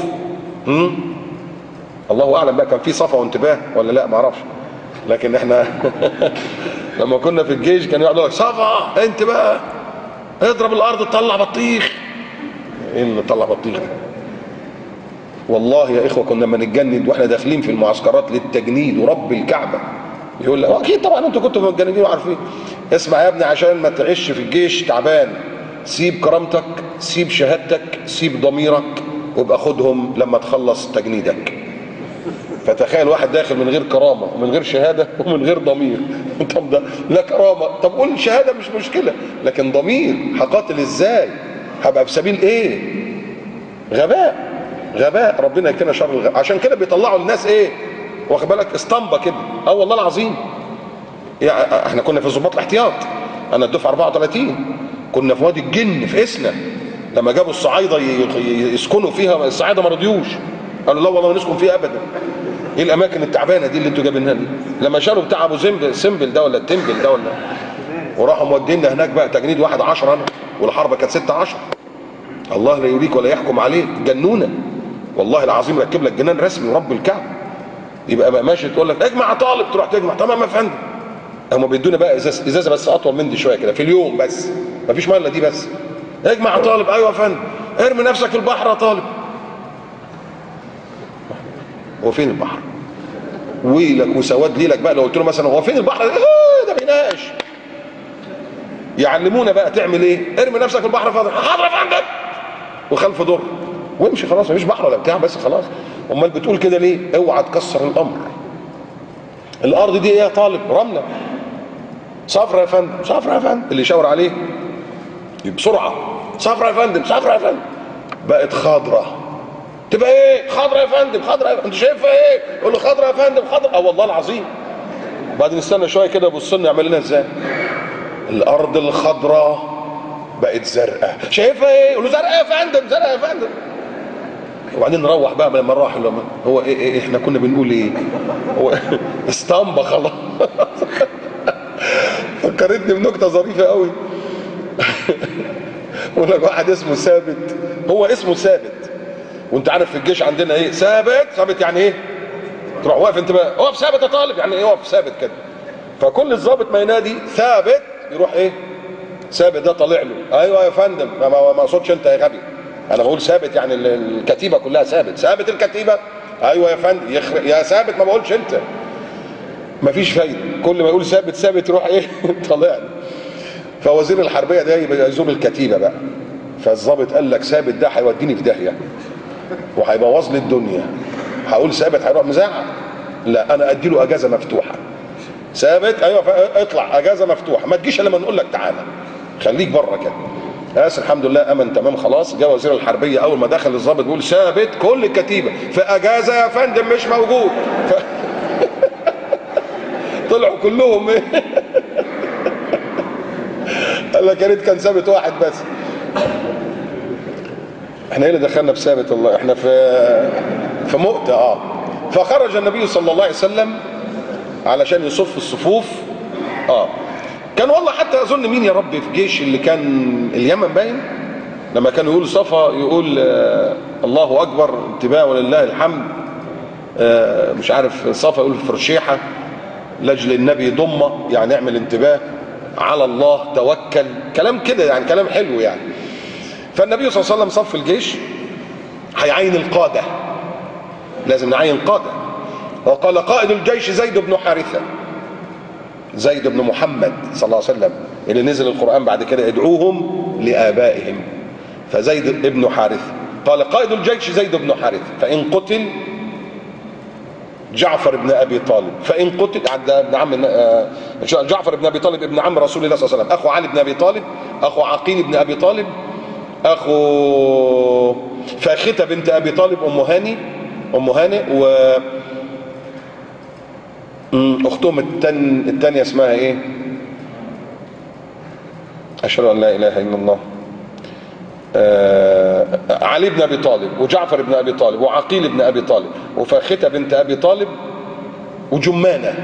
الله اعلم بقى كان في صفا وانتباه ولا لا، ما اعرفش، لكن احنا لما كنا في الجيش كانوا يقعدوا لك صفا انتباه، اضرب الارض تطلع بطيخ. ايه اللي طلع بطيخ ده؟ والله يا اخوه كنا لما نتجند واحنا داخلين في المعسكرات للتجنيد، ورب الكعبه يقول لك، اكيد طبعا انتوا كنتوا متجندين وعارفين، اسمع يا ابني عشان ما تعيش في الجيش تعبان، سيب كرامتك، سيب شهادتك، سيب ضميرك، وابقى خدهم لما تخلص تجنيدك. فتخيل واحد داخل من غير كرامه ومن غير شهاده ومن غير ضمير. طب ده لا كرامه، طب قول شهاده مش مشكله، لكن ضمير هقاتل ازاي؟ هبقى في سبيل ايه؟ غباء، غباء، ربنا يكفينا شر الغباء. عشان كده بيطلعوا الناس ايه؟ واخد بالك، اسطمبه كده. والله العظيم، يعني احنا كنا في ضباط الاحتياط، انا الدفعه 34، كنا في وادي الجن في اسنا، لما جابوا الصعايده يسكنوا فيها، الصعايده ما رضيوش، قالوا لا والله ما نسكن فيها ابدا. ايه الاماكن التعبانه دي اللي انتوا جايبينها دي؟ لما شالوا بتاع ابو سمبل ده ولا التمبل ده ولا، وراحوا مودينا هناك بقى تجنيد 11 انا، والحرب كانت 16. الله لا يريك ولا يحكم عليك، جنونه والله العظيم، ركب لك جنان رسمي ورب الكعبه. يبقى ماشي تقول لك اجمع طالب، تروح تجمع، تمام يا فندم. هم بيدونا بقى ازازه بس اطول من دي شويه كده في اليوم، بس مفيش ميه الا دي بس. اجمع طالب، ايوه يا فندم. ارمي نفسك في البحر يا طالب. هو فين البحر؟ ويلك وسواد ليلك بقى لو قلت له مثلا هو فين البحر؟ ده بيناقش. يعلمونا بقى تعمل ايه؟ ارمي نفسك في البحر فاضي، حاضر يا فندم، وخلف دور وامشي خلاص، مفيش بحر ولا بتاع، بس خلاص. امال بتقول كده ليه؟ اوعى تكسر الامر. الارض دي ايه يا طالب؟ رمله. صفرا يا فندم، صفرا يا فندم، اللي يشاور عليه بسرعه، صفرا يا فندم، صفرا يا فندم. بقت خضراء، تبقى ايه؟ خضراء يا فندم، خضراء يا فندم. انت شايفها ايه؟ قول له خضراء يا فندم، خضراء. والله العظيم. بعدين نستنى شويه كده، يبص لنا يعمل لنا ازاي؟ الارض الخضراء بقت زرقاء. شايفها ايه؟ قول له زرقاء يا فندم، زرقاء يا فندم. وبعدين نروح بقى لما نروح، هو إيه احنا كنا بنقول ايه؟ هو اسطمبه خلاص. فكرتني بنكته ظريفه قوي. يقول لك واحد اسمه ثابت، هو اسمه ثابت، وانت عارف في الجيش عندنا ايه؟ ثابت، ثابت يعني ايه؟ تروح واقف انت بقى، اقف ثابت يا طالب، يعني ايه اقف ثابت كده؟ فكل الضابط ما ينادي ثابت يروح ايه؟ ثابت ده طالع له، ايوه يا فندم، ما اقصدش انت يا غبي، انا بقول ثابت يعني الكتيبه كلها ثابت، ثابت الكتيبه، ايوه يا فندم، يا ثابت، ما بقولش انت. مفيش فايده، كل ما يقول ثابت ثابت يروح ايه؟ طالع له. فوزير الحربيه ده يبقى يزور الكتيبه بقى، فالضابط قال لك ثابت ده هيوديني في داهيه وهيبوظ لي الدنيا، هقول ثابت هيروح مزعق، لا انا ادي له اجازه مفتوحه. ثابت، ايوه اطلع اجازه مفتوحه، ما تجيش الا لما نقول لك تعالى، خليك بره كده. بس الحمد لله امن تمام خلاص. جه وزير الحربيه اول ما دخل الضابط بيقول ثابت كل الكتيبه في اجازه يا فندم مش موجود. طلعوا كلهم ايه؟ قال لك يا ريت كان ثابت واحد بس. احنا ايه اللي دخلنا في ثابت؟ الله احنا في مؤتة. فخرج النبي صلى الله عليه وسلم علشان يصف الصفوف. كان والله حتى اظن مين يا رب في جيش اللي كان اليمن باين، لما كانوا يقول صفا يقول الله اكبر انتباه ولله الحمد، مش عارف صفا يقول فرشيحه، لاجل النبي ضمه يعني اعمل انتباه، على الله توكل، كلام كده يعني كلام حلو يعني. فالنبي صلى الله عليه وسلم صف الجيش، هيعين القاده، لازم نعين قاده. وقال قائد الجيش زيد بن حارثه، زيد بن محمد صلى الله عليه وسلم اللي نزل القرآن بعد كده ادعوهم لآبائهم، فزيد بن حارثة. قال قائد الجيش زيد بن حارثة، فإن قتل جعفر بن أبي طالب، فإن قتل ابن عم جعفر بن أبي طالب ابن عم رسول الله صلى الله عليه وسلم، أخو علي بن أبي طالب، أخو عقيل بن أبي طالب، أخو فاختة بنت أبي طالب، أم هانئ، و اختهم الثانيه اسمها ايه؟ اشهد ان لا اله الا الله، علي بن ابي طالب وجعفر بن ابي طالب وعقيل بن ابي طالب وفاخته بنت ابي طالب وجمانه.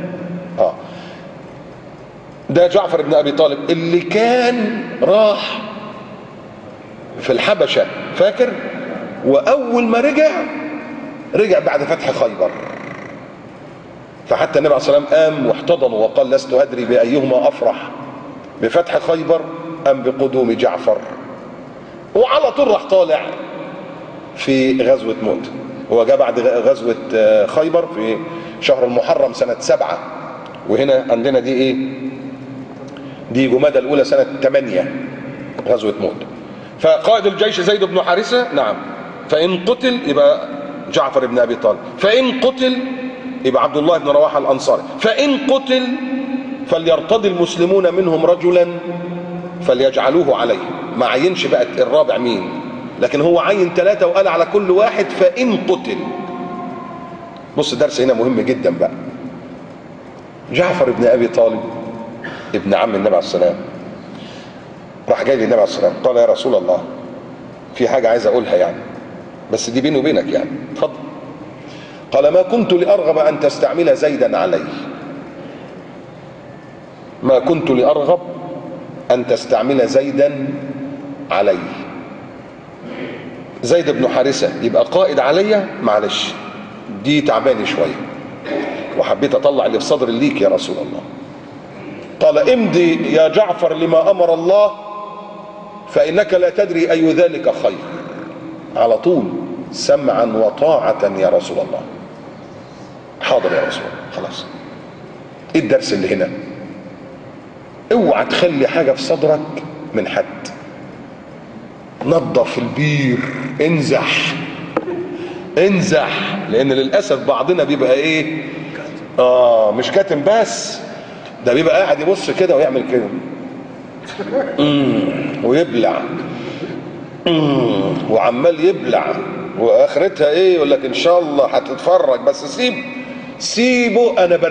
ده جعفر بن ابي طالب اللي كان راح في الحبشه، فاكر؟ واول ما رجع بعد فتح خيبر، فحتى النبي عليه الصلاه والسلام قام واحتضنه وقال لست ادري بايهما افرح، بفتح خيبر ام بقدوم جعفر. وعلى طول راح طالع في غزوه مؤتة. هو جاء بعد غزوه خيبر في شهر المحرم سنه 7، وهنا عندنا دي ايه؟ دي جمادى الاولى سنه 8 غزوه مؤتة. فقائد الجيش زيد بن حارثه، نعم، فان قتل يبقى جعفر بن ابي طالب، فان قتل يبقى عبد الله بن رواحه الانصاري، فان قتل فليرتضي المسلمون منهم رجلا فليجعلوه عليه. ما عينش بقى الرابع مين، لكن هو عين 3 وقال على كل واحد فان قتل. بص درس هنا مهم جدا بقى. جعفر بن ابي طالب ابن عم النبي عليه السلام راح جاي للنبي عليه السلام قال يا رسول الله في حاجه عايز اقولها يعني، بس دي بيني وبينك يعني، اتفضل. قال ما كنت لارغب ان تستعمل زيدا علي، ما كنت لارغب ان تستعمل زيدا علي. زيد بن حارثه يبقى قائد عليا، معلش دي تعباني شويه وحبيت اطلع اللي في صدري ليك يا رسول الله. قال امضي يا جعفر لما امر الله فانك لا تدري اي ذلك خير. على طول سمعا وطاعه يا رسول الله. حاضر يا رسول الله. خلاص. ايه الدرس اللي هنا؟ اوعى تخلي حاجه في صدرك من حد. نظف البير، انزح، لان للاسف بعضنا بيبقى ايه؟ مش كاتم بس، ده بيبقى قاعد يبص كده ويعمل كده ويبلع وعمال يبلع، واخرتها ايه؟ يقول لك ان شاء الله هتتفرج بس سيبه انا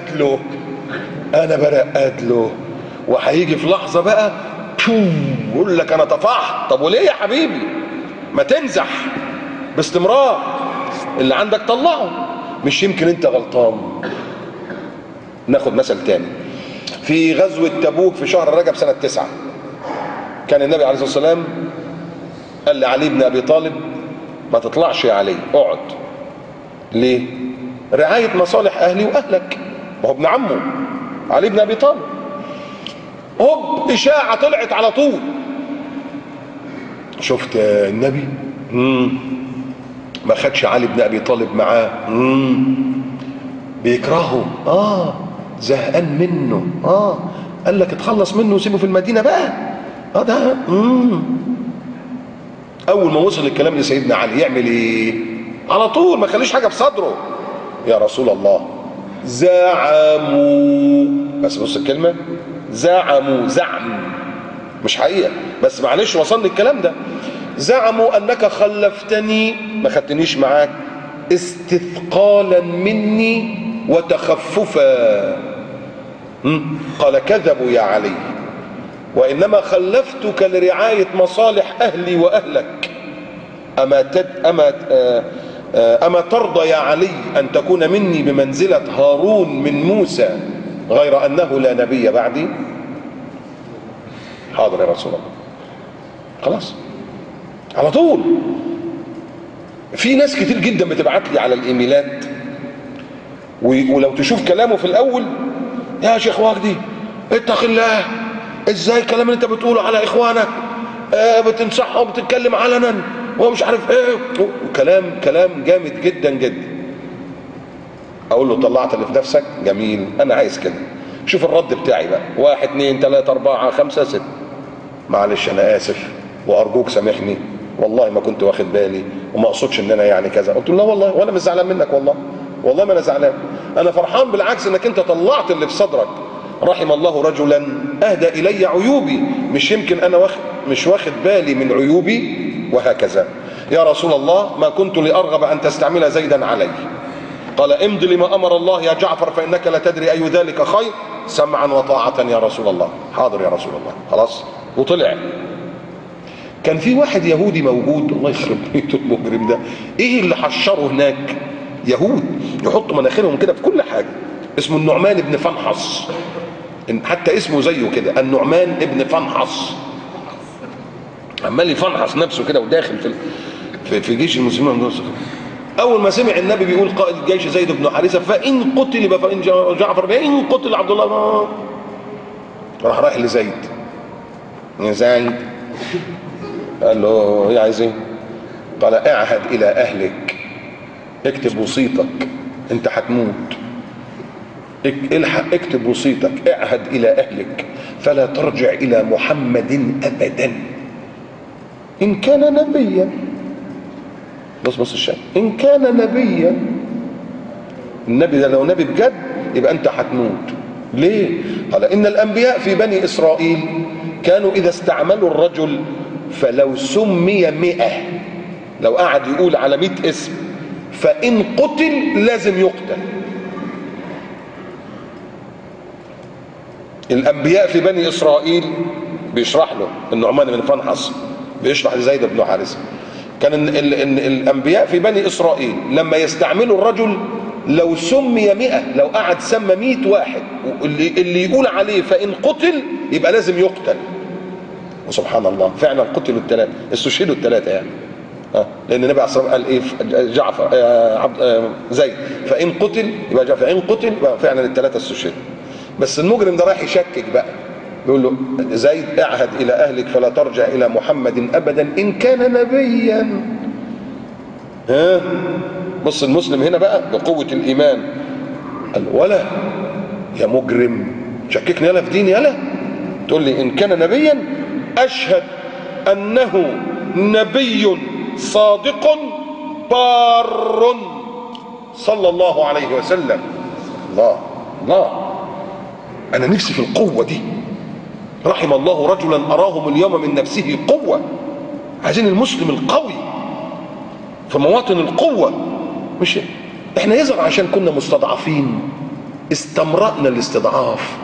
برقد له وهيجي في لحظه بقى يقول لك انا طفحت. طب وليه يا حبيبي؟ ما تمزح باستمرار، اللي عندك طلعه، مش يمكن انت غلطان. ناخد مثل تاني. في غزوه تبوك في شهر رجب سنه 9، كان النبي عليه الصلاه والسلام قال لعلي بن ابي طالب ما تطلعش يا علي، اقعد. ليه؟ رعايه مصالح اهلي واهلك، ما هو ابن عمه علي بن ابي طالب. هوب اشاعه طلعت على طول، شفت النبي ما خدش علي بن ابي طالب معاه، بيكرهه، زهقان منه، قال لك اتخلص منه وسيبه في المدينه بقى. ده اول ما وصل الكلام لسيدنا علي يعمل ايه؟ على طول ما خليش حاجه في صدره. يا رسول الله زعموا، بس بص الكلمه زعموا، زعم مش حقيقه، بس معلش وصلني الكلام ده. زعموا انك خلفتني، ما خدتنيش معاك، استثقالا مني وتخففا. قال كذبوا يا علي، وانما خلفتك لرعايه مصالح اهلي واهلك. اما ترضى يا علي ان تكون مني بمنزله هارون من موسى غير انه لا نبي بعدي؟ حاضر يا رسول الله. خلاص على طول. في ناس كتير جدا بتبعت لي على الايميلات، ولو تشوف كلامه في الاول، يا شيخ وجدي اتق الله، ازاي الكلام اللي انت بتقوله على اخوانك بتنصحهم بتتكلم علنا ومش عارف ايه، كلام جامد جدا جدا. اقول له طلعت اللي في نفسك؟ جميل، انا عايز كده. شوف الرد بتاعي بقى، 1 2 3 4 5 6. معلش انا اسف وارجوك سامحني، والله ما كنت واخد بالي وما اقصدش ان انا يعني كذا. قلت له لا والله، وانا مش زعلان منك، والله ما انا زعلان، انا فرحان بالعكس انك انت طلعت اللي في صدرك. رحم الله رجلا اهدى الي عيوبي، مش يمكن انا مش واخد بالي من عيوبي، وهكذا. يا رسول الله ما كنت لارغب ان تستعمل زيدا علي. قال امض لما امر الله يا جعفر فانك لا تدري اي ذلك خير. سمعا وطاعة يا رسول الله. حاضر يا رسول الله. خلاص. وطلع كان في واحد يهودي موجود، الله يخرب بيته المجرم ده، ايه اللي حشره هناك؟ يهود يحطوا مناخيرهم كده في كل حاجه، اسمه النعمان بن فنحص، حتى اسمه زيه كده، النعمان ابن فنحص، عمال يفنحص نفسه كده وداخل في جيش المسلمين. اول ما سمع النبي بيقول قائد الجيش زيد بن حارثه فان قتل فان جعفر فان قتل عبد الله، راح رايح لزيد، يا زيد قال له ايه عايز ايه؟ قال اعهد الى اهلك، اكتب وصيتك، انت هتموت، الحق اكتب وصيتك، اعهد الى اهلك فلا ترجع الى محمد ابدا ان كان نبيا. بص الشيء، ان كان نبيا، النبي ده لو نبي بجد يبقى انت هتموت. ليه؟ قال ان الانبياء في بني اسرائيل كانوا اذا استعملوا الرجل فلو سمي 100، لو قعد يقول على 100 اسم فان قتل لازم يقتل. الانبياء في بني اسرائيل، بيشرح له النعمان بن فنحص، بيشرح لزيد بن حارثه، كان الانبياء في بني اسرائيل لما يستعملوا الرجل لو سمي 100، لو قعد سمى 100 واحد اللي يقول عليه فان قتل يبقى لازم يقتل. وسبحان الله فعلا قتلوا الثلاثه، استشهدوا الثلاثه يعني، لان النبي عليه الصلاه والسلام قال ايه؟ جعفر زيد فان قتل يبقى جعفر، فان قتل يبقى فعلا الثلاثه استشهدوا. بس المجرم ده رايح يشكك بقى، بيقول له زيد اعهد الى اهلك فلا ترجع الى محمد ابدا ان كان نبيا. ها بص المسلم هنا بقى بقوه الايمان، قال ولا يا مجرم شككني يلا في ديني، يلا تقول لي ان كان نبيا اشهد انه نبي صادق بار صلى الله عليه وسلم. الله انا نفسي في القوه دي، رحم الله رجلا اراهم اليوم من نفسه قوه. عايزين المسلم القوي في مواطن القوه، مش احنا يظهر عشان كنا مستضعفين استمرأنا الاستضعاف،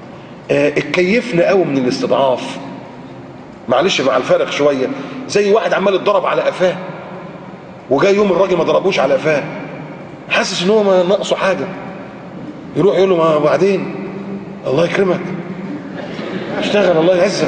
اتكيفنا قوي من الاستضعاف، معلش مع الفارق شويه، زي واحد عمال يتضرب على قفاه وجاي يوم الراجل ما ضربوش على قفاه، حاسس ان هو ما ناقصه حاجه، يروح يقول له ما بعدين الله يكرمك اشتغل الله يعزك،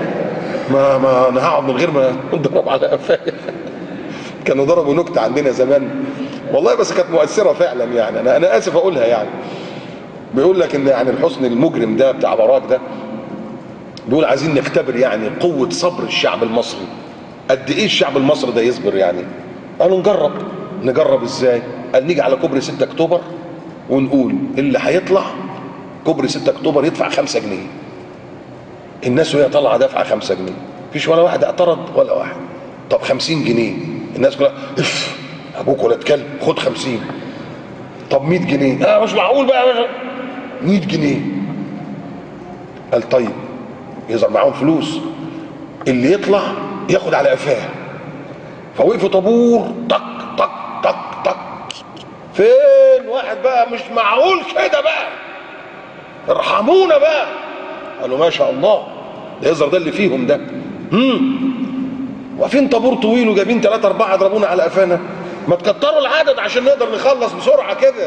ما انا هقعد من غير ما اضرب على قفايا. كانوا ضربوا نكته عندنا زمان والله بس كانت مؤثره فعلا يعني، انا اسف اقولها يعني. بيقول لك ان يعني الحسن المجرم ده بتاع براك ده بيقول عايزين نختبر يعني قوه صبر الشعب المصري، قد ايه الشعب المصري ده يصبر يعني. قالوا نجرب ازاي؟ قال نيجي على كوبري 6 اكتوبر ونقول اللي هيطلع كوبري 6 اكتوبر يدفع 5 جنيه. الناس وهي طالعه دافعه 5 جنيه، مفيش ولا واحد اعترض ولا واحد. طب 50 جنيه، الناس كلها اف ابوك ولا كلب خد 50. طب 100 جنيه، مش معقول بقى يا باشا 100 جنيه. قال طيب يظهر معاهم فلوس، اللي يطلع ياخد على قفاه. فوقفوا طابور طق طق طق طق، فين واحد بقى مش معقول كده بقى ارحمونا بقى. قالوا ما شاء الله ده يظهر ده اللي فيهم ده. واقفين طابور طويل وجايبين 3 4 يضربونا على قفانا، ما تكتروا العدد عشان نقدر نخلص بسرعه كده.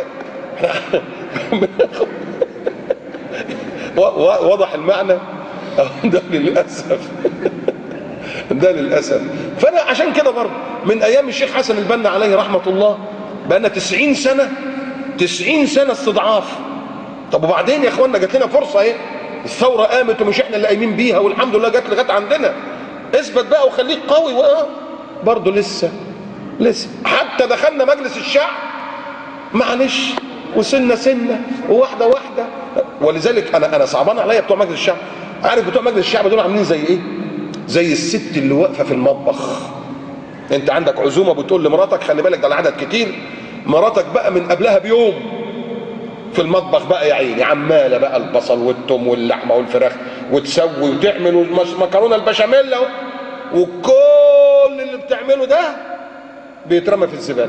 واضح المعنى؟ ده للاسف ده للاسف. فانا عشان كده برضه من ايام الشيخ حسن البنا عليه رحمه الله بقى 90 سنه استضعاف. طب وبعدين يا اخوانا جات لنا فرصه اهي، الثوره قامت ومش احنا اللي قايمين بيها والحمد لله جت لغايه عندنا، اثبت بقى وخليك قوي. برضه لسه حتى دخلنا مجلس الشعب معلش وسنه وواحده واحده. ولذلك انا صعبان عليا بتوع مجلس الشعب. عارف بتوع مجلس الشعب دول عاملين زي ايه؟ زي الست اللي واقفه في المطبخ. انت عندك عزومه بتقول لمراتك خلي بالك ده العدد كتير، مراتك بقى من قبلها بيوم في المطبخ بقى يا عيني عماله بقى البصل والثوم واللحمه والفراخ وتسوي وتعمل مكرونه البشاميل وكل اللي بتعمله ده بيترمى في الزباله.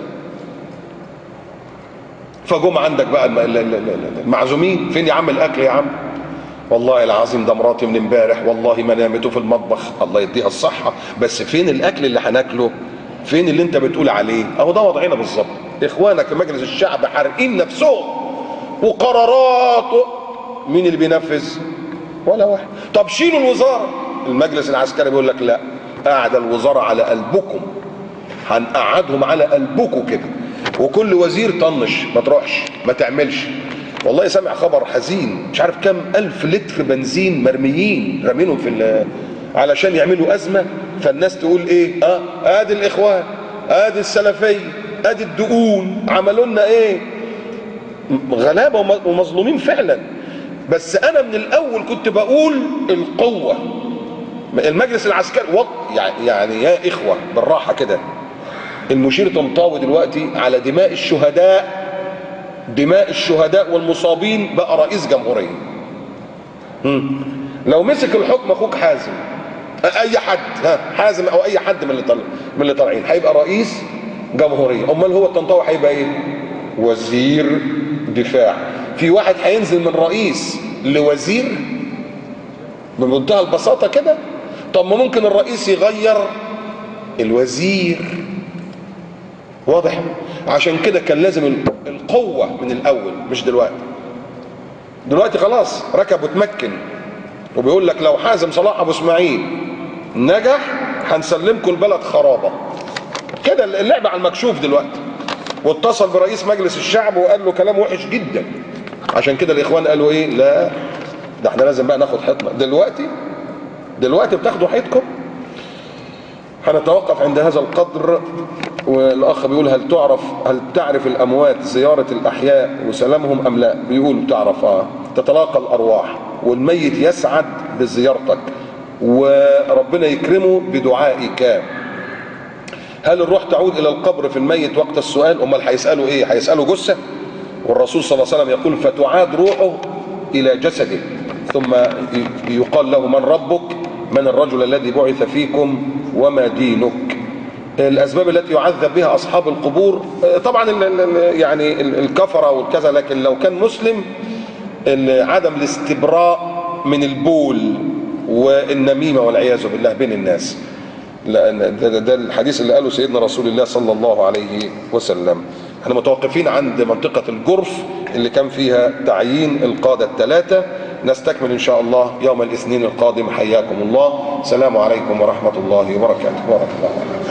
فجم عندك بقى المعزومين، فين يا عم الاكل يا عم؟ والله العظيم ده مراتي من امبارح والله ما نامته في المطبخ، الله يديها الصحة، بس فين الأكل اللي هناكله؟ فين اللي أنت بتقول عليه؟ أهو ده وضعنا بالظبط. إخوانك في مجلس الشعب حارقين نفسهم وقرارات، مين اللي بينفذ؟ ولا واحد. طب شيلوا الوزارة، المجلس العسكري بيقول لك لا، قاعد الوزارة على قلبكم، هنقعدهم على قلبكم كده، وكل وزير طنش، ما تروحش ما تعملش. والله سامع خبر حزين، مش عارف كم ألف لتر بنزين مرميين رامينهم علشان يعملوا أزمة، فالناس تقول إيه؟ آدي الإخوان، آدي السلفية، آدي الدقون، عملوا لنا إيه؟ غلابة ومظلومين فعلا. بس أنا من الأول كنت بقول القوة. المجلس العسكري يعني يا إخوة بالراحة كده، المشير طنطاوي دلوقتي على دماء الشهداء والمصابين بقى رئيس جمهورية. لو مسك الحكم اخوك حازم، اي حد حازم او اي حد من اللي طالعين هيبقى رئيس جمهورية. امال هو الطنطاوي هيبقى ايه؟ وزير دفاع. في واحد هينزل من رئيس لوزير بمنتهى البساطة كده؟ طب ما ممكن الرئيس يغير الوزير، واضح؟ عشان كده كان لازم القوة من الأول، مش دلوقتي خلاص ركب وتمكن، وبيقول لك لو حازم صلاح أبو إسماعيل نجح هنسلمكم البلد خرابة كده. اللعبة على المكشوف دلوقتي. واتصل برئيس مجلس الشعب وقال له كلام وحش جدا. عشان كده الإخوان قالوا إيه؟ لا ده احنا لازم بقى ناخد حيطنا دلوقتي بتاخدوا حيطكم. هنتوقف عند هذا القدر. والاخ بيقول هل تعرف الاموات زيارة الاحياء وسلامهم ام لا؟ بيقول تعرف. تتلاقى الارواح والميت يسعد بزيارتك وربنا يكرمه بدعائك. هل الروح تعود الى القبر في الميت وقت السؤال؟ امال هيسالوا ايه؟ هيسالوا جثه؟ والرسول صلى الله عليه وسلم يقول فتعاد روحه الى جسده ثم يقال له من ربك؟ من الرجل الذي بعث فيكم؟ وما دينك؟ الاسباب التي يعذب بها اصحاب القبور طبعا يعني الكفره والكذا، لكن لو كان مسلم عدم الاستبراء من البول والنميمه والعياذ بالله بين الناس، لان ده الحديث اللي قاله سيدنا رسول الله صلى الله عليه وسلم. احنا متوقفين عند منطقه الجرف اللي كان فيها تعيين القاده الثلاثه. نستكمل ان شاء الله يوم الاثنين القادم. حياكم الله. السلام عليكم ورحمه الله وبركاته.